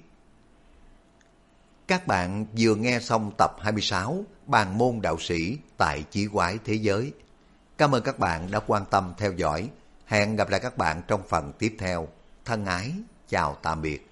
Các bạn vừa nghe xong tập 26 Bàn môn đạo sĩ tại Chí Quái Thế Giới. Cảm ơn các bạn đã quan tâm theo dõi. Hẹn gặp lại các bạn trong phần tiếp theo. Thân ái, chào tạm biệt.